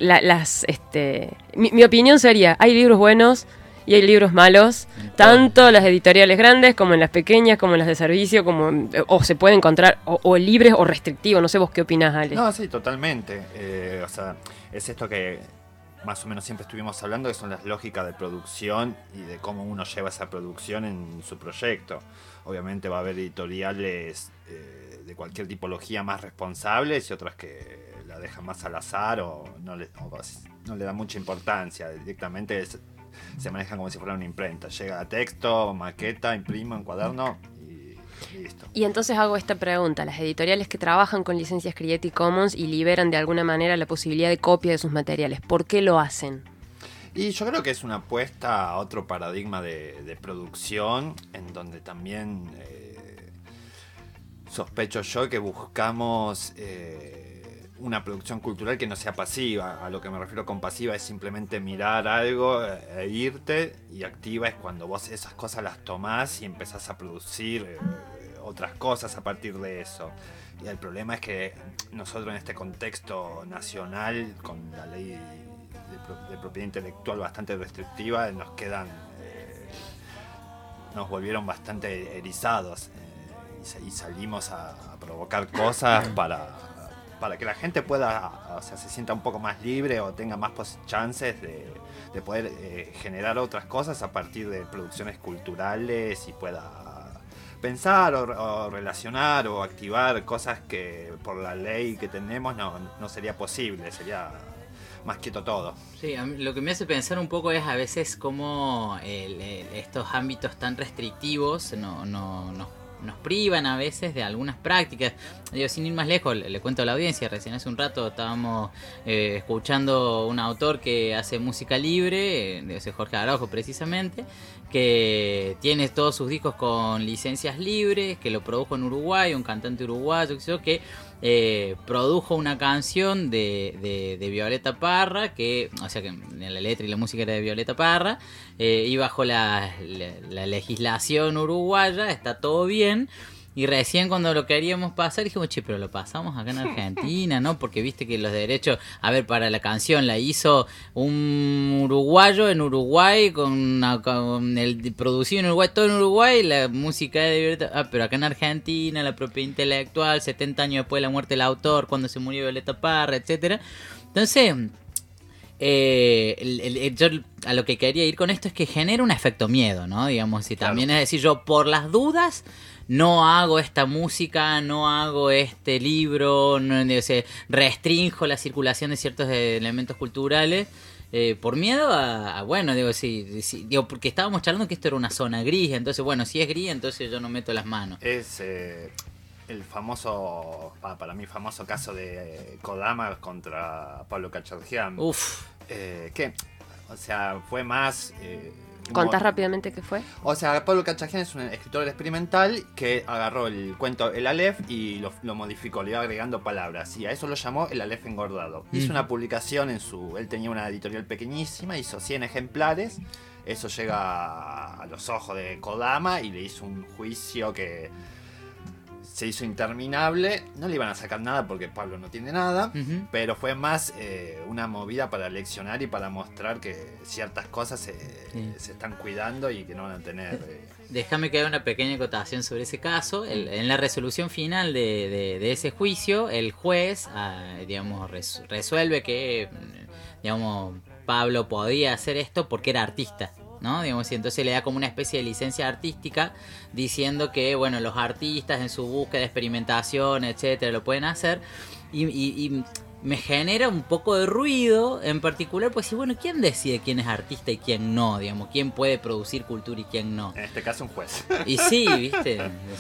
mi opinión sería, hay libros buenos y hay libros malos, tanto las editoriales grandes como en las pequeñas, como en las de servicio, o se puede encontrar o libres o restrictivos. No sé vos qué opinás, Ale. No, sí, totalmente. O sea, es esto que más o menos siempre estuvimos hablando, que son las lógicas de producción y de cómo uno lleva esa producción en su proyecto. Obviamente va a haber editoriales de cualquier tipología más responsables y otras que la dejan más al azar o no le da mucha importancia. Directamente se manejan como si fuera una imprenta. Llega a texto, maqueta, imprimo en cuaderno y listo. Y entonces hago esta pregunta. Las editoriales que trabajan con licencias Creative Commons y liberan de alguna manera la posibilidad de copia de sus materiales, ¿por qué lo hacen? Y yo creo que es una apuesta a otro paradigma de producción, en donde también sospecho yo que buscamos una producción cultural que no sea pasiva. A lo que me refiero con pasiva es simplemente mirar algo e irte, y activa es cuando vos esas cosas las tomás y empezás a producir otras cosas a partir de eso. Y el problema es que nosotros en este contexto nacional, con la ley de propiedad intelectual bastante restrictiva, nos volvieron bastante erizados, y salimos a provocar cosas para que la gente pueda, se sienta un poco más libre o tenga más chances de poder generar otras cosas a partir de producciones culturales, y pueda pensar o relacionar o activar cosas que por la ley que tenemos no sería posible, sería más quieto todo. Sí, a mí lo que me hace pensar un poco es a veces cómo estos ámbitos tan restrictivos nos privan a veces de algunas prácticas. Digo, sin ir más lejos, le cuento a la audiencia, recién hace un rato estábamos escuchando un autor que hace música libre, de Jorge Araujo precisamente, que tiene todos sus discos con licencias libres, que lo produjo en Uruguay, un cantante uruguayo que produjo una canción de Violeta Parra, o sea que la letra y la música era de Violeta Parra, y bajo la legislación uruguaya está todo bien. Y recién cuando lo queríamos pasar dijimos, che, pero lo pasamos acá en Argentina, ¿no? Porque viste que los derechos, para la canción la hizo un uruguayo en Uruguay, con el producido en Uruguay, todo en Uruguay, la música de Violeta, pero acá en Argentina la propiedad intelectual, 70 años después de la muerte del autor, cuando se murió Violeta Parra, etcétera. Entonces, yo a lo que quería ir con esto es que genera un efecto miedo, ¿no? Digamos, y también es decir, yo por las dudas no hago esta música, no hago este libro, restrinjo la circulación de ciertos elementos culturales por miedo porque estábamos charlando que esto era una zona gris, entonces si es gris, entonces yo no meto las manos. Es el famoso, para mí famoso caso de Kodama contra Pablo Cacciargian. Que, fue más... ¿Contás rápidamente qué fue? Pablo Cacciargian es un escritor experimental que agarró el cuento El Aleph y lo modificó, le iba agregando palabras, y a eso lo llamó El Aleph engordado. Hizo una publicación él tenía una editorial pequeñísima, hizo 100 ejemplares, eso llega a los ojos de Kodama y le hizo un juicio que se hizo interminable. No le iban a sacar nada porque Pablo no tiene nada, pero fue más una movida para leccionar y para mostrar que ciertas cosas se están cuidando y que no van a tener... Déjame que haga una pequeña acotación sobre ese caso. En la resolución final de ese juicio, el juez resuelve que Pablo podía hacer esto porque era artista, ¿no? Y entonces le da como una especie de licencia artística diciendo que los artistas en su búsqueda de experimentación, etcétera, lo pueden hacer, y me genera un poco de ruido en particular, pues ¿quién decide quién es artista y quién no? ¿Quién puede producir cultura y quién no? En este caso un juez. Y sí, ¿viste?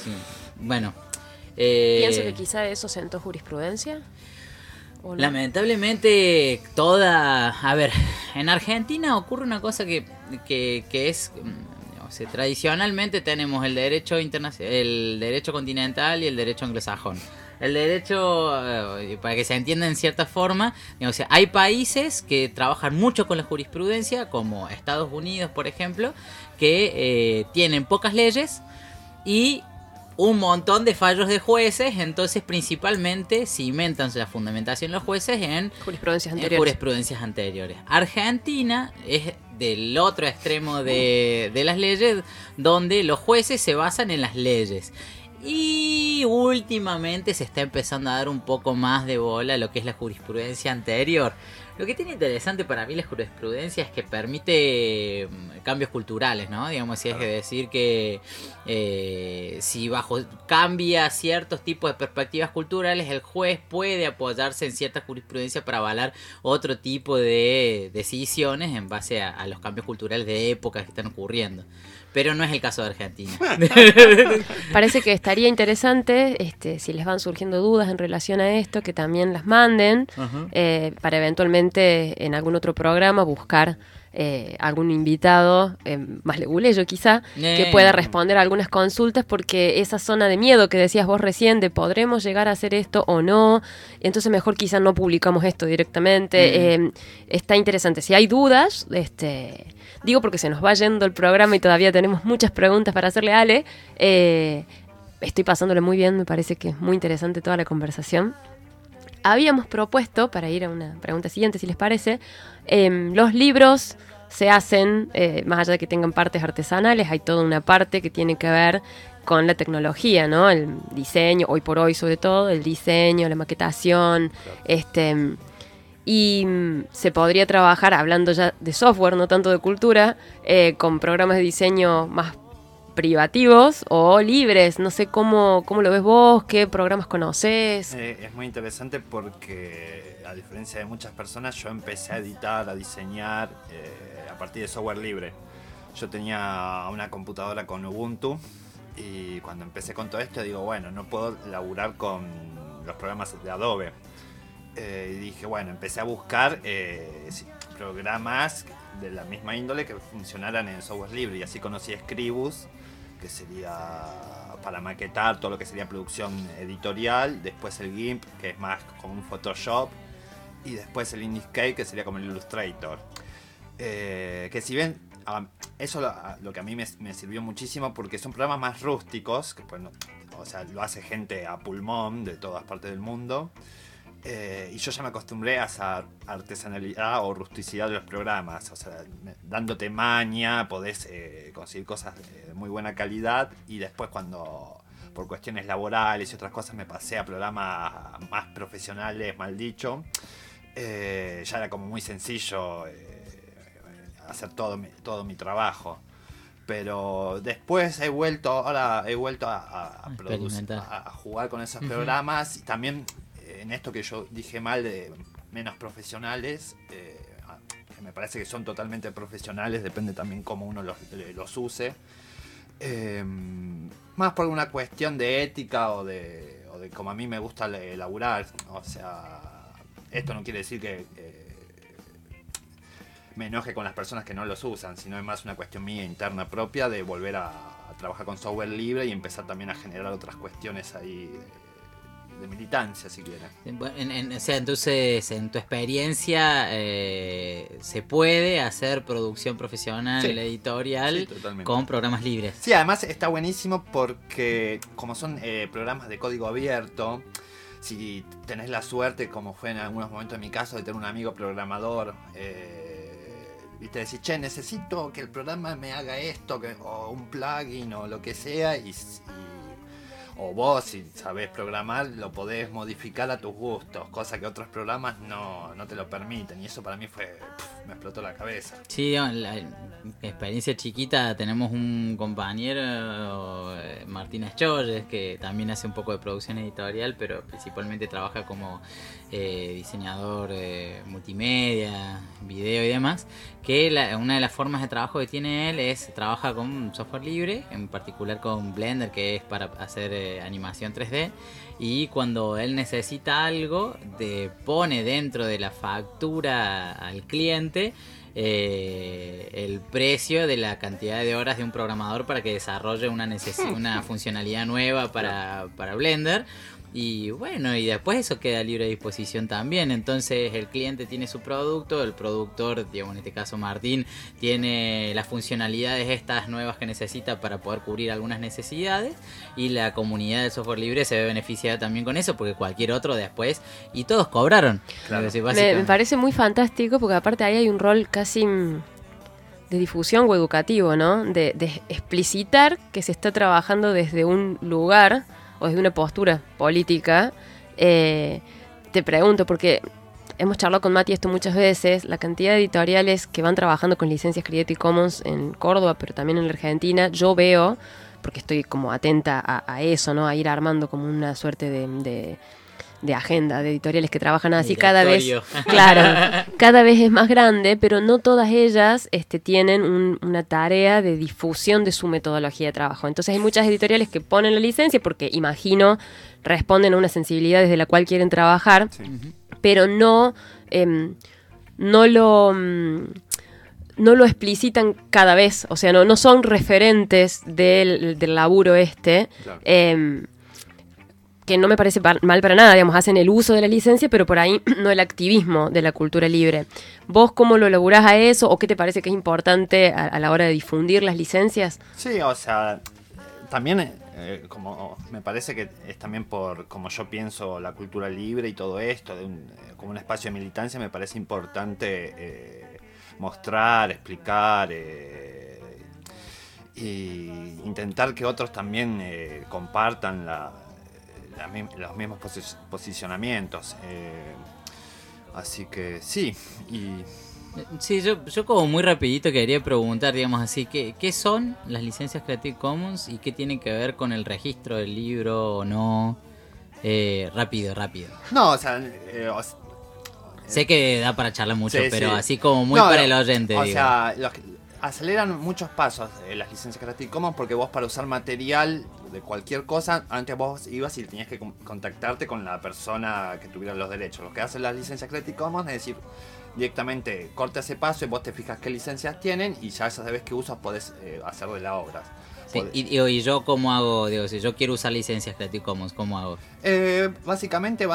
Pienso que quizá eso sentó jurisprudencia. No. Lamentablemente en Argentina ocurre una cosa que es, tradicionalmente tenemos el derecho el derecho continental y el derecho anglosajón. El derecho, para que se entienda en cierta forma, hay países que trabajan mucho con la jurisprudencia, como Estados Unidos, por ejemplo, que tienen pocas leyes y un montón de fallos de jueces, entonces principalmente cimentan la fundamentación de los jueces en jurisprudencias anteriores. Argentina es del otro extremo de las leyes, donde los jueces se basan en las leyes. Y últimamente se está empezando a dar un poco más de bola a lo que es la jurisprudencia anterior. Lo que tiene interesante para mí la jurisprudencia es que permite cambios culturales, ¿no? Si es decir que si cambia ciertos tipos de perspectivas culturales, el juez puede apoyarse en cierta jurisprudencia para avalar otro tipo de decisiones en base a los cambios culturales de épocas que están ocurriendo. Pero no es el caso de Argentina. Parece que estaría interesante, si les van surgiendo dudas en relación a esto, que también las manden, para eventualmente en algún otro programa buscar algún invitado, más leguleyo quizá, que pueda responder algunas consultas, porque esa zona de miedo que decías vos recién, de podremos llegar a hacer esto o no, entonces mejor quizá no publicamos esto directamente. Está interesante. Si hay dudas, digo porque se nos va yendo el programa y todavía tenemos muchas preguntas para hacerle a Ale, estoy pasándole muy bien, me parece que es muy interesante toda la conversación. Habíamos propuesto, para ir a una pregunta siguiente, si les parece, los libros se hacen, más allá de que tengan partes artesanales, hay toda una parte que tiene que ver con la tecnología, ¿no? El diseño, hoy por hoy sobre todo, el diseño, la maquetación, y se podría trabajar, hablando ya de software, no tanto de cultura, con programas de diseño más privativos o libres. No sé cómo lo ves vos, qué programas conoces. Es muy interesante porque, a diferencia de muchas personas, yo empecé a editar, a diseñar a partir de software libre. Yo tenía una computadora con Ubuntu y cuando empecé con todo esto digo, bueno, no puedo laburar con los programas de Adobe. Y dije, bueno, empecé a buscar programas de la misma índole que funcionaran en software libre, y así conocí Scribus, que sería para maquetar todo lo que sería producción editorial, después el GIMP, que es más como un Photoshop, y después el Inkscape, que sería como el Illustrator. Que si bien eso lo que a mí me sirvió muchísimo, porque son programas más rústicos, que pues o sea, lo hace gente a pulmón de todas partes del mundo. Y yo ya me acostumbré a esa artesanalidad o rusticidad de los programas. O sea, dándote maña, podés conseguir cosas de muy buena calidad. Y después, cuando por cuestiones laborales y otras cosas me pasé a programas más profesionales, mal dicho, ya era como muy sencillo hacer todo mi trabajo. Pero después he vuelto a producir, a jugar con esos programas, y también en esto que yo dije mal de menos profesionales, que me parece que son totalmente profesionales, depende también cómo uno los use, más por una cuestión de ética o de cómo a mí me gusta laburar. O sea, esto no quiere decir que me enoje con las personas que no los usan, sino es más una cuestión mía interna propia de volver a trabajar con software libre y empezar también a generar otras cuestiones ahí de militancia, si quieren. O sea, entonces, en tu experiencia, ¿se puede hacer producción profesional, editorial, con programas libres? Sí, además está buenísimo porque como son programas de código abierto, si tenés la suerte, como fue en algunos momentos en mi caso, de tener un amigo programador, y te decís, che, necesito que el programa me haga esto, o un plugin o lo que sea, o vos, si sabés programar, lo podés modificar a tus gustos, cosa que otros programas no te lo permiten, y eso para mí me explotó la cabeza. Sí, en la experiencia chiquita tenemos un compañero, Martín Escholles, que también hace un poco de producción editorial, pero principalmente trabaja como diseñador multimedia, video y demás, que una de las formas de trabajo que tiene él trabaja con software libre, en particular con Blender, que es para hacer animación 3D, y cuando él necesita algo, pone dentro de la factura al cliente el precio de la cantidad de horas de un programador para que desarrolle una funcionalidad nueva para Blender. Y bueno, y después eso queda a libre disposición también. Entonces el cliente tiene su producto, el productor, digamos en este caso Martín, tiene las funcionalidades estas nuevas que necesita para poder cubrir algunas necesidades, y la comunidad del software libre se ve beneficiada también con eso, porque cualquier otro después, y todos cobraron. Claro. Me parece muy fantástico, porque aparte ahí hay un rol casi de difusión o educativo, ¿no? De explicitar que se está trabajando desde un lugar o desde una postura política. Te pregunto, porque hemos charlado con Mati esto muchas veces, la cantidad de editoriales que van trabajando con licencias Creative Commons en Córdoba, pero también en la Argentina, yo veo, porque estoy como atenta a eso, ¿no? A ir armando como una suerte de agenda de editoriales que trabajan así cada vez. Claro, cada vez es más grande, pero no todas ellas tienen una tarea de difusión de su metodología de trabajo. Entonces hay muchas editoriales que ponen la licencia porque, imagino, responden a una sensibilidad desde la cual quieren trabajar, pero no lo no lo explicitan cada vez, o sea, no son referentes del laburo Claro. Que no me parece mal para nada, digamos, hacen el uso de la licencia, pero por ahí no el activismo de la cultura libre. ¿Vos cómo lo laburás a eso o qué te parece que es importante a la hora de difundir las licencias? Sí, o sea, también como me parece que es también por como yo pienso la cultura libre y todo esto, como un espacio de militancia, me parece importante mostrar, explicar y intentar que otros también compartan los mismos posicionamientos. Así que sí, Sí, yo como muy rapidito quería preguntar, digamos así, ¿qué son las licencias Creative Commons y qué tiene que ver con el registro del libro o no? Rápido. No, o sea, Sé que da para charlar mucho, sí, pero sí. así como muy para el oyente. O digo. sea, aceleran muchos pasos las licencias Creative Commons porque vos para usar material de cualquier cosa, antes vos ibas y tenías que contactarte con la persona que tuviera los derechos. Lo que hacen las licencias Creative Commons es decir, directamente corta ese paso y vos te fijas qué licencias tienen y ya sabes qué usas podés hacer de la obra. Sí, y yo cómo hago, digo, si yo quiero usar licencias Creative Commons, ¿cómo hago? Básicamente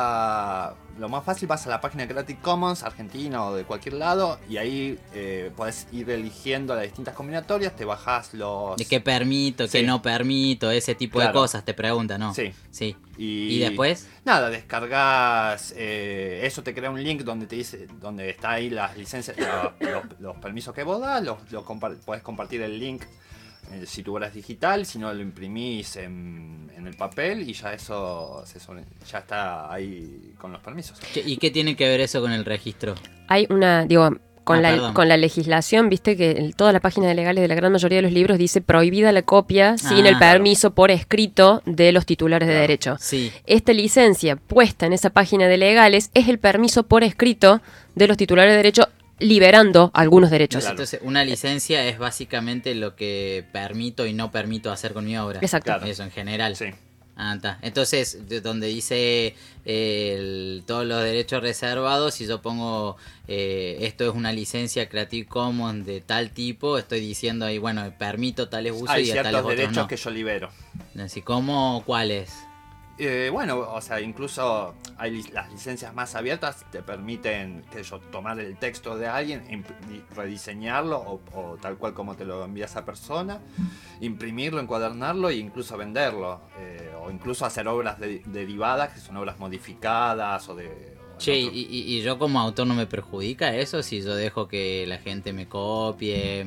lo más fácil, vas a la página de Creative Commons Argentina o de cualquier lado y ahí podés ir eligiendo las distintas combinatorias, te bajás los... ¿De qué permito, Sí. qué no permito, ese tipo de Claro. cosas, te preguntan, ¿no? Sí. ¿Y después? Nada, descargas, eso te crea un link donde te dice, donde está ahí las licencias, los permisos que vos das, podés compartir el link si tu obra es digital, si no lo imprimís en el papel y ya eso ya está ahí con los permisos. ¿Y qué tiene que ver eso con el registro? Hay una, perdón. con la legislación, viste que toda la página de legales de la gran mayoría de los libros dice prohibida la copia sin el permiso por escrito de los titulares de derecho. Sí. Esta licencia puesta en esa página de legales es el permiso por escrito de los titulares de derecho liberando algunos derechos. Claro. Entonces, una licencia es básicamente lo que permito y no permito hacer con mi obra. Exacto. Claro. Eso en general. Sí. Ah, está. Entonces, donde dice todos los derechos reservados, si yo pongo esto es una licencia Creative Commons de tal tipo, estoy diciendo ahí, bueno, permito tales usos Hay y a tales ciertos otros derechos no. que yo libero. Así como, ¿cuáles? Bueno, o sea, incluso hay las licencias más abiertas te permiten tomar el texto de alguien, rediseñarlo o tal cual como te lo envía esa persona, imprimirlo, encuadernarlo e incluso venderlo, o incluso hacer obras derivadas que son obras modificadas o de... Che, y yo como autor no me perjudica eso si yo dejo que la gente me copie,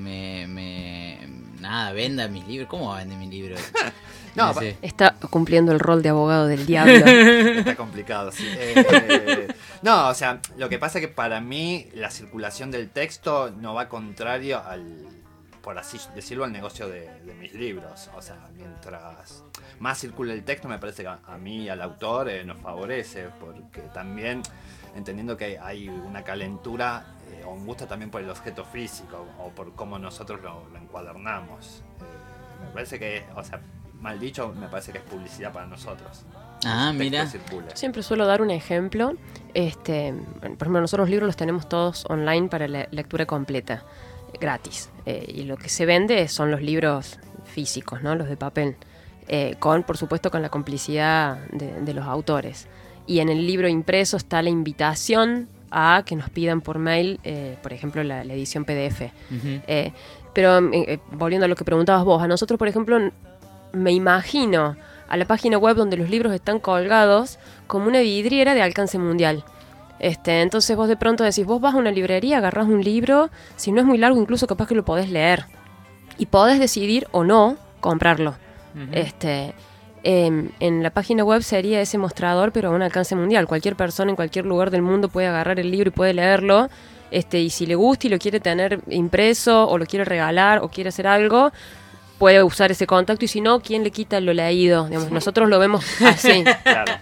venda mis libros. ¿Cómo va a vender mis libros? No, sé. Está cumpliendo el rol de abogado del diablo. Está complicado, sí. No, o sea, lo que pasa es que para mí la circulación del texto no va contrario por así decirlo, al negocio de mis libros. O sea, mientras más circule el texto, me parece que a mí y al autor nos favorece, porque también entendiendo que hay una calentura o un gusto también por el objeto físico o por cómo nosotros lo encuadernamos. Me parece que, o sea, mal dicho, me parece que es publicidad para nosotros. Ah, El texto mira. circule. Siempre suelo dar un ejemplo. Por ejemplo, nosotros los libros los tenemos todos online para la lectura completa, gratis. Y lo que se vende son los libros físicos, ¿no? Los de papel. Por supuesto, con la complicidad de los autores. Y en el libro impreso está la invitación a que nos pidan por mail, por ejemplo, la edición PDF. Ujú. Pero volviendo a lo que preguntabas vos, a nosotros, por ejemplo, me imagino a la página web donde los libros están colgados como una vidriera de alcance mundial. Entonces vos de pronto decís, vos vas a una librería, agarrás un libro, si no es muy largo incluso capaz que lo podés leer. Y podés decidir o no comprarlo. Ujú. En la página web sería ese mostrador, pero a un alcance mundial. Cualquier persona en cualquier lugar del mundo puede agarrar el libro y puede leerlo. Y si le gusta y lo quiere tener impreso o lo quiere regalar o quiere hacer algo, puede usar ese contacto. Y si no, ¿quién le quita lo leído? Digamos, nosotros lo vemos así. Claro.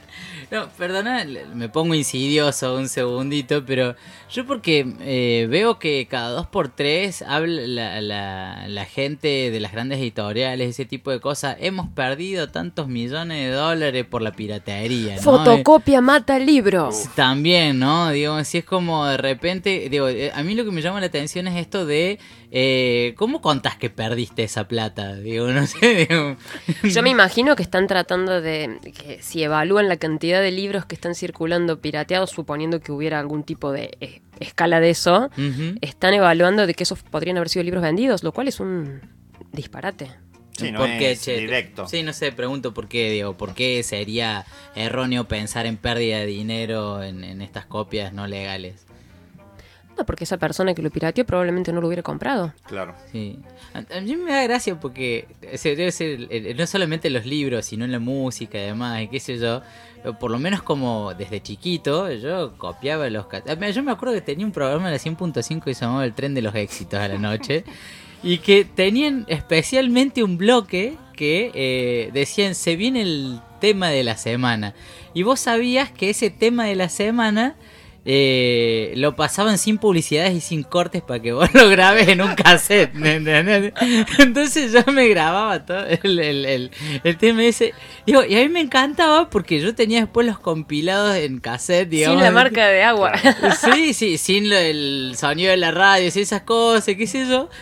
No, perdona, me pongo insidioso un segundito, pero yo porque veo que cada 2x3 habla la gente de las grandes editoriales, ese tipo de cosas. Hemos perdido tantos millones de dólares por la piratería, ¿no? Fotocopia mata libro. También, ¿no? Digo, así es como de repente, digo, a mí lo que me llama la atención es esto de ¿cómo contás que perdiste esa plata? Digo, no sé, digo. Yo me imagino que están tratando de que si evalúan la cantidad de libros que están circulando pirateados, suponiendo que hubiera algún tipo de escala de eso, están evaluando de que esos podrían haber sido libros vendidos, lo cual es un disparate. Sí, no ¿Por qué, es che? directo. Sí, no sé, pregunto por qué, digo, por qué sería erróneo pensar en pérdida de dinero en estas copias no legales. No, porque esa persona que lo pirateó probablemente no lo hubiera comprado. Claro. Sí. A mí me da gracia porque debe ser no solamente los libros, sino la música y demás, y qué sé yo. Por lo menos como desde chiquito, yo copiaba los... Yo me acuerdo que tenía un programa de la 100.5 que se llamaba El Tren de los Éxitos a la noche. Y que tenían especialmente un bloque que decían, se viene el tema de la semana. Y vos sabías que ese tema de la semana lo pasaban sin publicidades y sin cortes para que vos lo grabes en un cassette. ¿Entendés? Entonces yo me grababa todo el tema ese. Digo, y a mí me encantaba porque yo tenía después los compilados en cassette, digamos. Sin la marca de agua. Sí, sin el sonido de la radio, esas cosas, qué sé yo.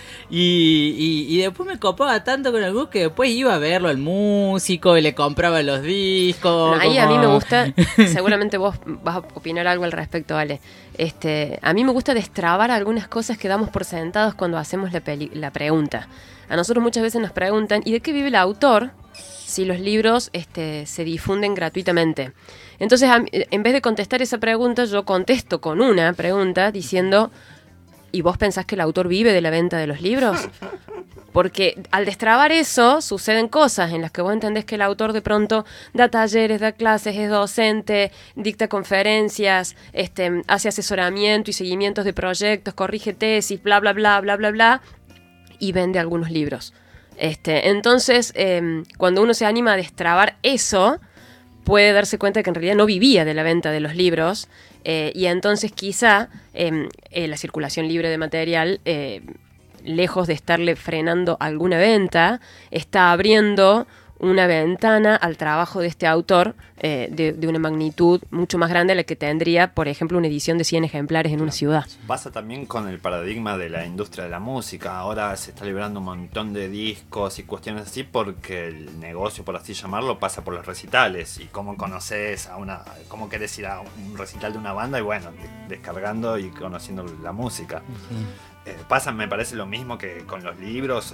Y después me copaba tanto con el grupo que después iba a verlo al músico y le compraba los discos. No, ahí a mí me gusta, seguramente vos vas a opinar algo al respecto, Ale. A mí me gusta destrabar algunas cosas que damos por sentados cuando hacemos la pregunta. A nosotros muchas veces nos preguntan, ¿y de qué vive el autor si los libros se difunden gratuitamente? Entonces, en vez de contestar esa pregunta, yo contesto con una pregunta diciendo... ¿Y vos pensás que el autor vive de la venta de los libros? Porque al destrabar eso, suceden cosas en las que vos entendés que el autor de pronto da talleres, da clases, es docente, dicta conferencias, hace asesoramiento y seguimientos de proyectos, corrige tesis, bla, bla, bla, bla, bla, bla, y vende algunos libros. Entonces, cuando uno se anima a destrabar eso, puede darse cuenta de que en realidad no vivía de la venta de los libros, y entonces quizá la circulación libre de material, lejos de estarle frenando alguna venta, está abriendo una ventana al trabajo de este autor de una magnitud mucho más grande a la que tendría, por ejemplo, una edición de 100 ejemplares en una ciudad. Pasa también con el paradigma de la industria de la música. Ahora se está liberando un montón de discos y cuestiones así porque el negocio, por así llamarlo, pasa por los recitales. Y cómo conoces cómo querés ir a un recital de una banda y bueno, descargando y conociendo la música. Pasa, me parece lo mismo que con los libros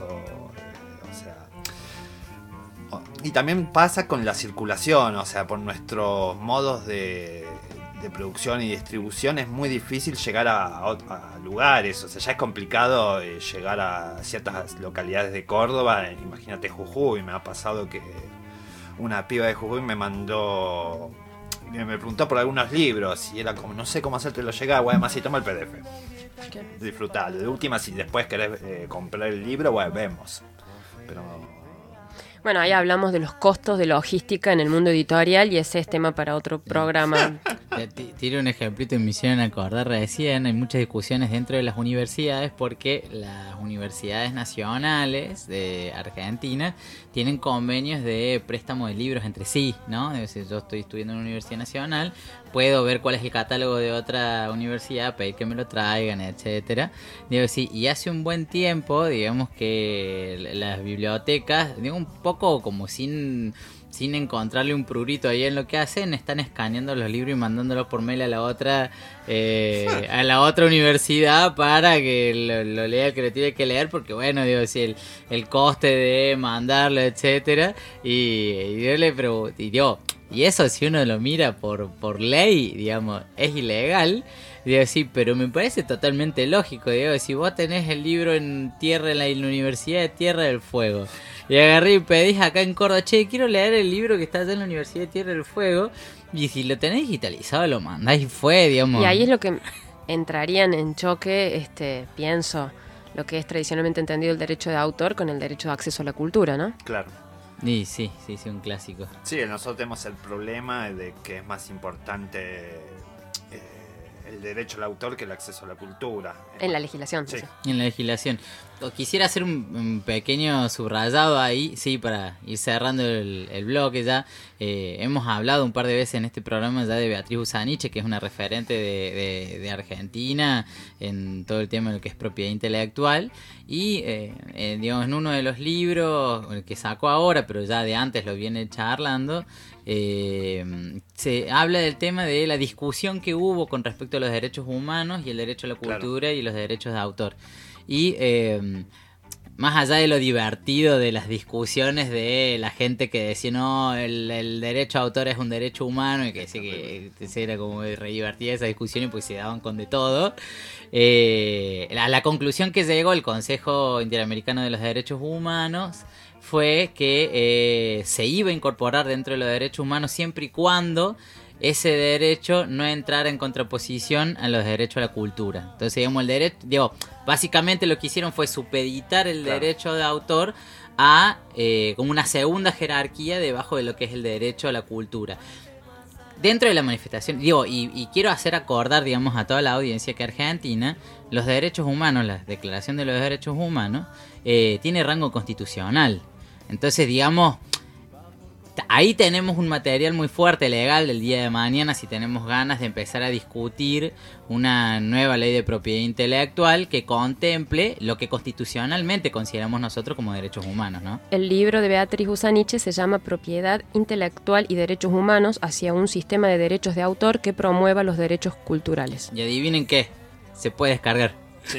y también pasa con la circulación, o sea, por nuestros modos de producción y distribución es muy difícil llegar a lugares, o sea, ya es complicado llegar a ciertas localidades de Córdoba. Imagínate Jujuy, me ha pasado que una piba de Jujuy me preguntó por algunos libros y era como, no sé cómo hacértelo llegar, bueno, además si toma el PDF. Disfrutalo, de última si después querés comprar el libro, bueno, vemos. Pero... Bueno, ahí hablamos de los costos de logística en el mundo editorial y ese es tema para otro programa. Tiro un ejemplito y me hicieron acordar recién, hay muchas discusiones dentro de las universidades porque las universidades nacionales de Argentina tienen convenios de préstamo de libros entre sí, ¿no? Es decir, yo estoy estudiando en una universidad nacional, puedo ver cuál es el catálogo de otra universidad, pedir que me lo traigan, etcétera. Digo, sí, y hace un buen tiempo, digamos que las bibliotecas, digo, un poco como sin encontrarle un prurito ahí en lo que hacen, están escaneando los libros y mandándolos por mail a la otra universidad para que lo lea el que lo tiene que leer, porque bueno, digo, si el coste de mandarlo, etcétera, y yo le pregunto, y eso si uno lo mira por ley, digamos, es ilegal. Digo, sí, pero me parece totalmente lógico. Digo, si vos tenés el libro en la Universidad de Tierra del Fuego y agarré y pedís acá en Córdoba, che, quiero leer el libro que está allá en la Universidad de Tierra del Fuego, y si lo tenés digitalizado lo mandás y fue, digamos. Y ahí es lo que entrarían en choque, pienso, lo que es tradicionalmente entendido el derecho de autor con el derecho de acceso a la cultura, ¿no? Claro. Y sí, un clásico. Sí, nosotros tenemos el problema de que es más importante el derecho al autor que el acceso a la cultura. En la legislación. Sí. En la legislación. Quisiera hacer un pequeño subrayado ahí, sí, para ir cerrando el bloque ya. Hemos hablado un par de veces en este programa ya de Beatriz Usaniche, que es una referente de Argentina en todo el tema de lo que es propiedad intelectual. Y, digamos, en uno de los libros que sacó ahora, pero ya de antes lo viene charlando, se habla del tema de la discusión que hubo con respecto a los derechos humanos y el derecho a la cultura y los derechos de autor. Y más allá de lo divertido de las discusiones de la gente que decía no, el derecho a autor es un derecho humano, y que decía que era como re divertida esa discusión y pues se daban con de todo, a la conclusión que llegó el Consejo Interamericano de los Derechos Humanos fue que se iba a incorporar dentro de los derechos humanos siempre y cuando ese derecho no entrara en contraposición a los derechos a la cultura. Entonces, digamos, el derecho, básicamente lo que hicieron fue supeditar el derecho de autor a como una segunda jerarquía debajo de lo que es el derecho a la cultura. Dentro de la manifestación, y quiero hacer acordar, digamos, a toda la audiencia que Argentina, los derechos humanos, la Declaración de los Derechos Humanos, tiene rango constitucional. Entonces, digamos, ahí tenemos un material muy fuerte legal del día de mañana si tenemos ganas de empezar a discutir una nueva ley de propiedad intelectual que contemple lo que constitucionalmente consideramos nosotros como derechos humanos, ¿no? El libro de Beatriz Usaniche se llama Propiedad Intelectual y Derechos Humanos hacia un sistema de derechos de autor que promueva los derechos culturales. Y adivinen qué, se puede descargar. Sí.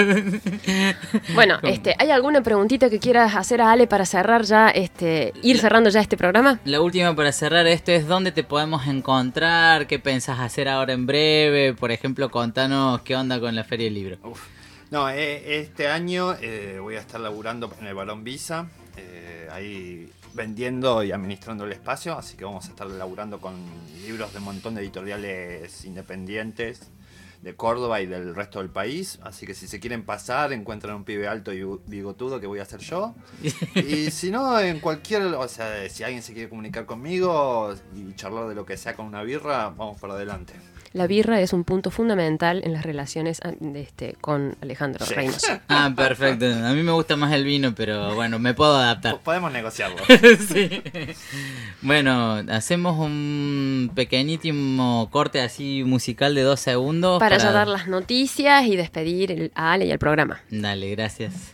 Bueno, ¿hay alguna preguntita que quieras hacer a Ale para cerrar ya, ir cerrando ya este programa? La última para cerrar esto es dónde te podemos encontrar, qué pensás hacer ahora en breve, por ejemplo, contanos qué onda con la Feria del Libro. No, este año voy a estar laburando en el Barón Visa, ahí vendiendo y administrando el espacio, así que vamos a estar laburando con libros de un montón de editoriales independientes de Córdoba y del resto del país, así que si se quieren pasar, encuentran un pibe alto y bigotudo que voy a hacer yo, y si no, en cualquier, o sea, si alguien se quiere comunicar conmigo y charlar de lo que sea con una birra, vamos para adelante. La birra es un punto fundamental en las relaciones con Alejandro Reynoso. Ah, perfecto. A mí me gusta más el vino, pero bueno, me puedo adaptar. Podemos negociarlo. Sí. Bueno, hacemos un pequeñísimo corte así musical de 2 segundos. Para ya dar las noticias y despedir a Ale y al programa. Dale, gracias.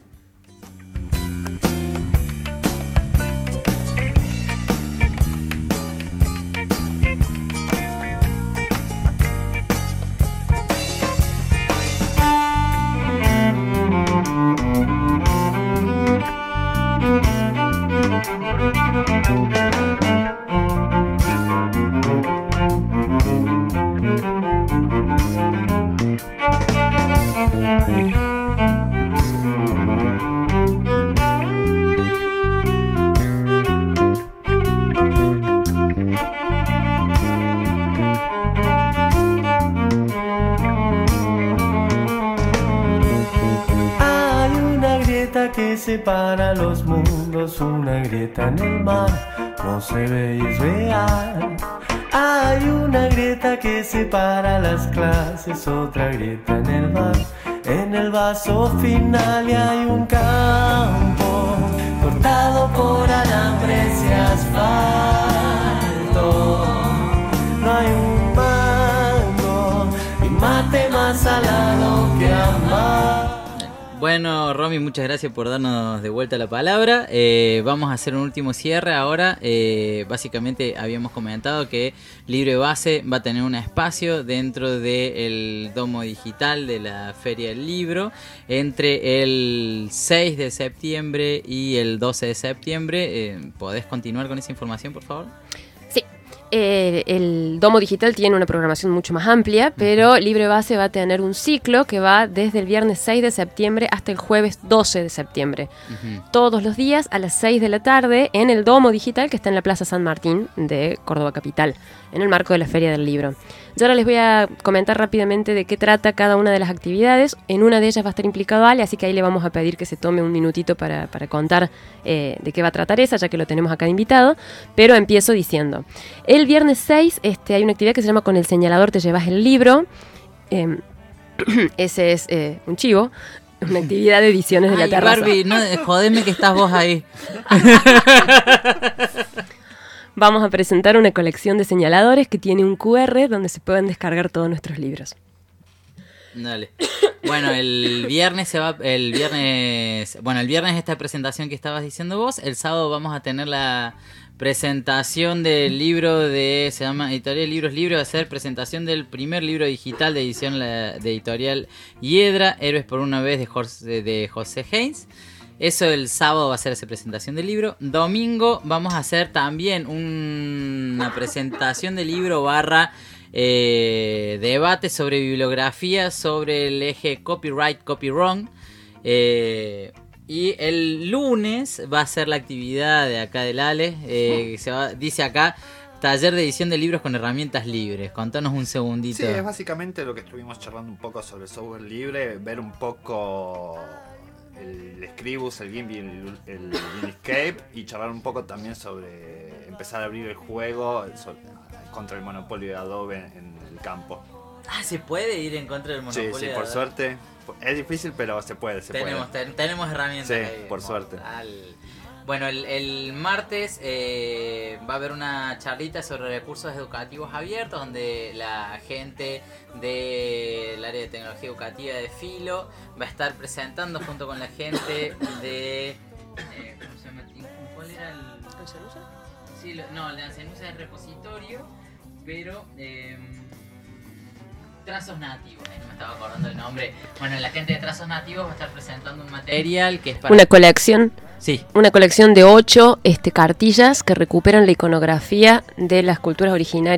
Que separa los mundos, una grieta en el mar, no se ve y es real. Hay una grieta que separa las clases, otra grieta en el bar, en el vaso final, y hay un campo cortado por alambres y asfalto. No hay un mango y mate más salado que amar. Bueno, Romy, muchas gracias por darnos de vuelta la palabra. Vamos a hacer un último cierre ahora. Básicamente habíamos comentado que Libre Base va a tener un espacio dentro del domo digital de la Feria del Libro entre el 6 de septiembre y el 12 de septiembre. ¿Podés continuar con esa información, por favor? Sí. el Domo Digital tiene una programación mucho más amplia, pero Libre Base va a tener un ciclo que va desde el viernes 6 de septiembre hasta el jueves 12 de septiembre. Todos los días a las 6 de la tarde en el Domo Digital, que está en la Plaza San Martín de Córdoba Capital, en el marco de la Feria del Libro. Yo ahora les voy a comentar rápidamente de qué trata cada una de las actividades. En una de ellas va a estar implicado Ale, así que ahí le vamos a pedir que se tome un minutito para contar de qué va a tratar esa, ya que lo tenemos acá de invitado. Pero empiezo diciendo, el viernes 6 hay una actividad que se llama Con el señalador te llevas el libro. Ese es un chivo, una actividad de ediciones de la terraza. Barbie, no, jodeme que estás vos ahí. Vamos a presentar una colección de señaladores que tiene un QR donde se pueden descargar todos nuestros libros. Dale. Bueno, el viernes esta presentación que estabas diciendo vos. El sábado vamos a tener la presentación del libro se llama Editorial Libros Libres. Va a ser presentación del primer libro digital de edición de Editorial Hiedra, Héroes por una vez, de José Haynes. Eso el sábado va a ser esa presentación del libro. Domingo vamos a hacer también una presentación del libro / debate sobre bibliografía sobre el eje copyright, copywrong. Y el lunes va a ser la actividad de acá del Ale. Dice acá, taller de edición de libros con herramientas libres. Contanos un segundito. Sí, es básicamente lo que estuvimos charlando un poco sobre software libre, ver un poco el Scribus, el GIMP y el Inkscape, y charlar un poco también sobre empezar a abrir el juego contra el monopolio de Adobe en el campo. ¿Se puede ir en contra del monopolio? Sí, por suerte. Es difícil, pero se puede. Tenemos herramientas ahí, por suerte. Bueno, el martes va a haber una charlita sobre recursos educativos abiertos, donde la gente del área de tecnología educativa de Filo va a estar presentando junto con la gente de... ¿cómo se llama? ¿Cuál era el...? ¿Ancenusa? Sí, el de Ancenusa es repositorio, pero... Trazos Nativos, no me estaba acordando el nombre. Bueno, la gente de Trazos Nativos va a estar presentando un material que es para... Una colección. Sí. Una colección de 8 cartillas que recuperan la iconografía de las culturas originarias